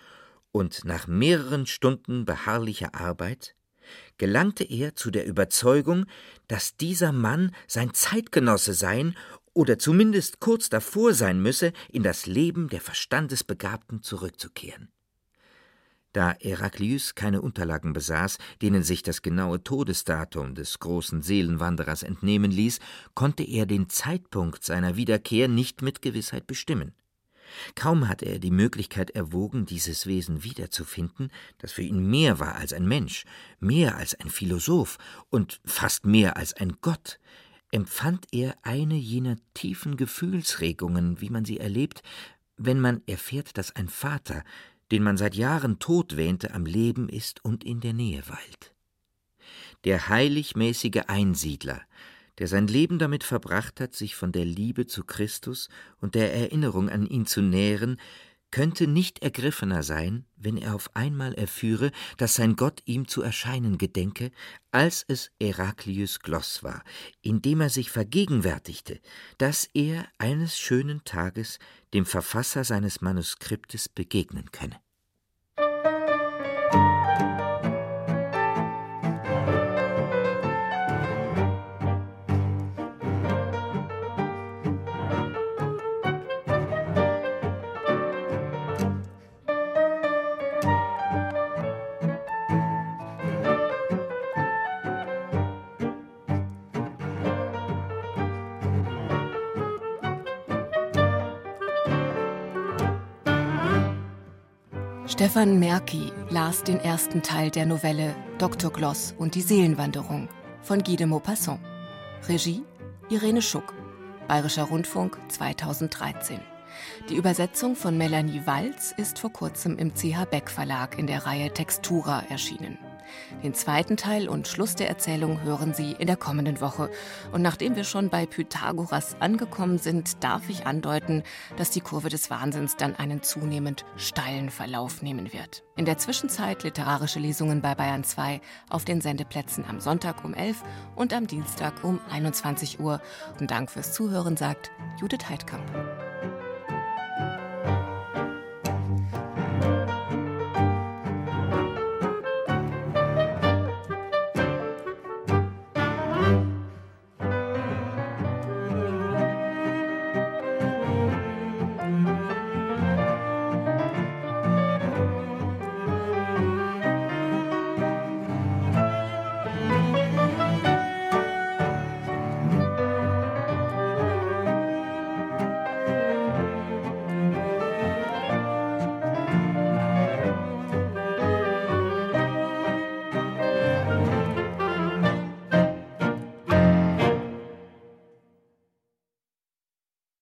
Und nach mehreren Stunden beharrlicher Arbeit gelangte er zu der Überzeugung, dass dieser Mann sein Zeitgenosse sein oder zumindest kurz davor sein müsse, in das Leben der Verstandesbegabten zurückzukehren. Da Heraklius keine Unterlagen besaß, denen sich das genaue Todesdatum des großen Seelenwanderers entnehmen ließ, konnte er den Zeitpunkt seiner Wiederkehr nicht mit Gewissheit bestimmen. Kaum hatte er die Möglichkeit erwogen, dieses Wesen wiederzufinden, das für ihn mehr war als ein Mensch, mehr als ein Philosoph und fast mehr als ein Gott, empfand er eine jener tiefen Gefühlsregungen, wie man sie erlebt, wenn man erfährt, dass ein Vater, den man seit Jahren tot wähnte, am Leben ist und in der Nähe weilt. Der heiligmäßige Einsiedler, der sein Leben damit verbracht hat, sich von der Liebe zu Christus und der Erinnerung an ihn zu nähren, könnte nicht ergriffener sein, wenn er auf einmal erführe, dass sein Gott ihm zu erscheinen gedenke, als es Heraklius Gloss war, indem er sich vergegenwärtigte, dass er eines schönen Tages dem Verfasser seines Manuskriptes begegnen könne. Stefan Merki las den ersten Teil der Novelle Doktor Gloss und die Seelenwanderung von Guy de Maupassant. Regie Irene Schuck. Bayerischer Rundfunk zweitausenddreizehn. Die Übersetzung von Melanie Walz ist vor kurzem im C H Beck Verlag in der Reihe Textura erschienen. Den zweiten Teil und Schluss der Erzählung hören Sie in der kommenden Woche. Und nachdem wir schon bei Pythagoras angekommen sind, darf ich andeuten, dass die Kurve des Wahnsinns dann einen zunehmend steilen Verlauf nehmen wird. In der Zwischenzeit literarische Lesungen bei Bayern zwei auf den Sendeplätzen am Sonntag um elf und am Dienstag um einundzwanzig Uhr. Und Dank fürs Zuhören sagt Judith Heidkamp.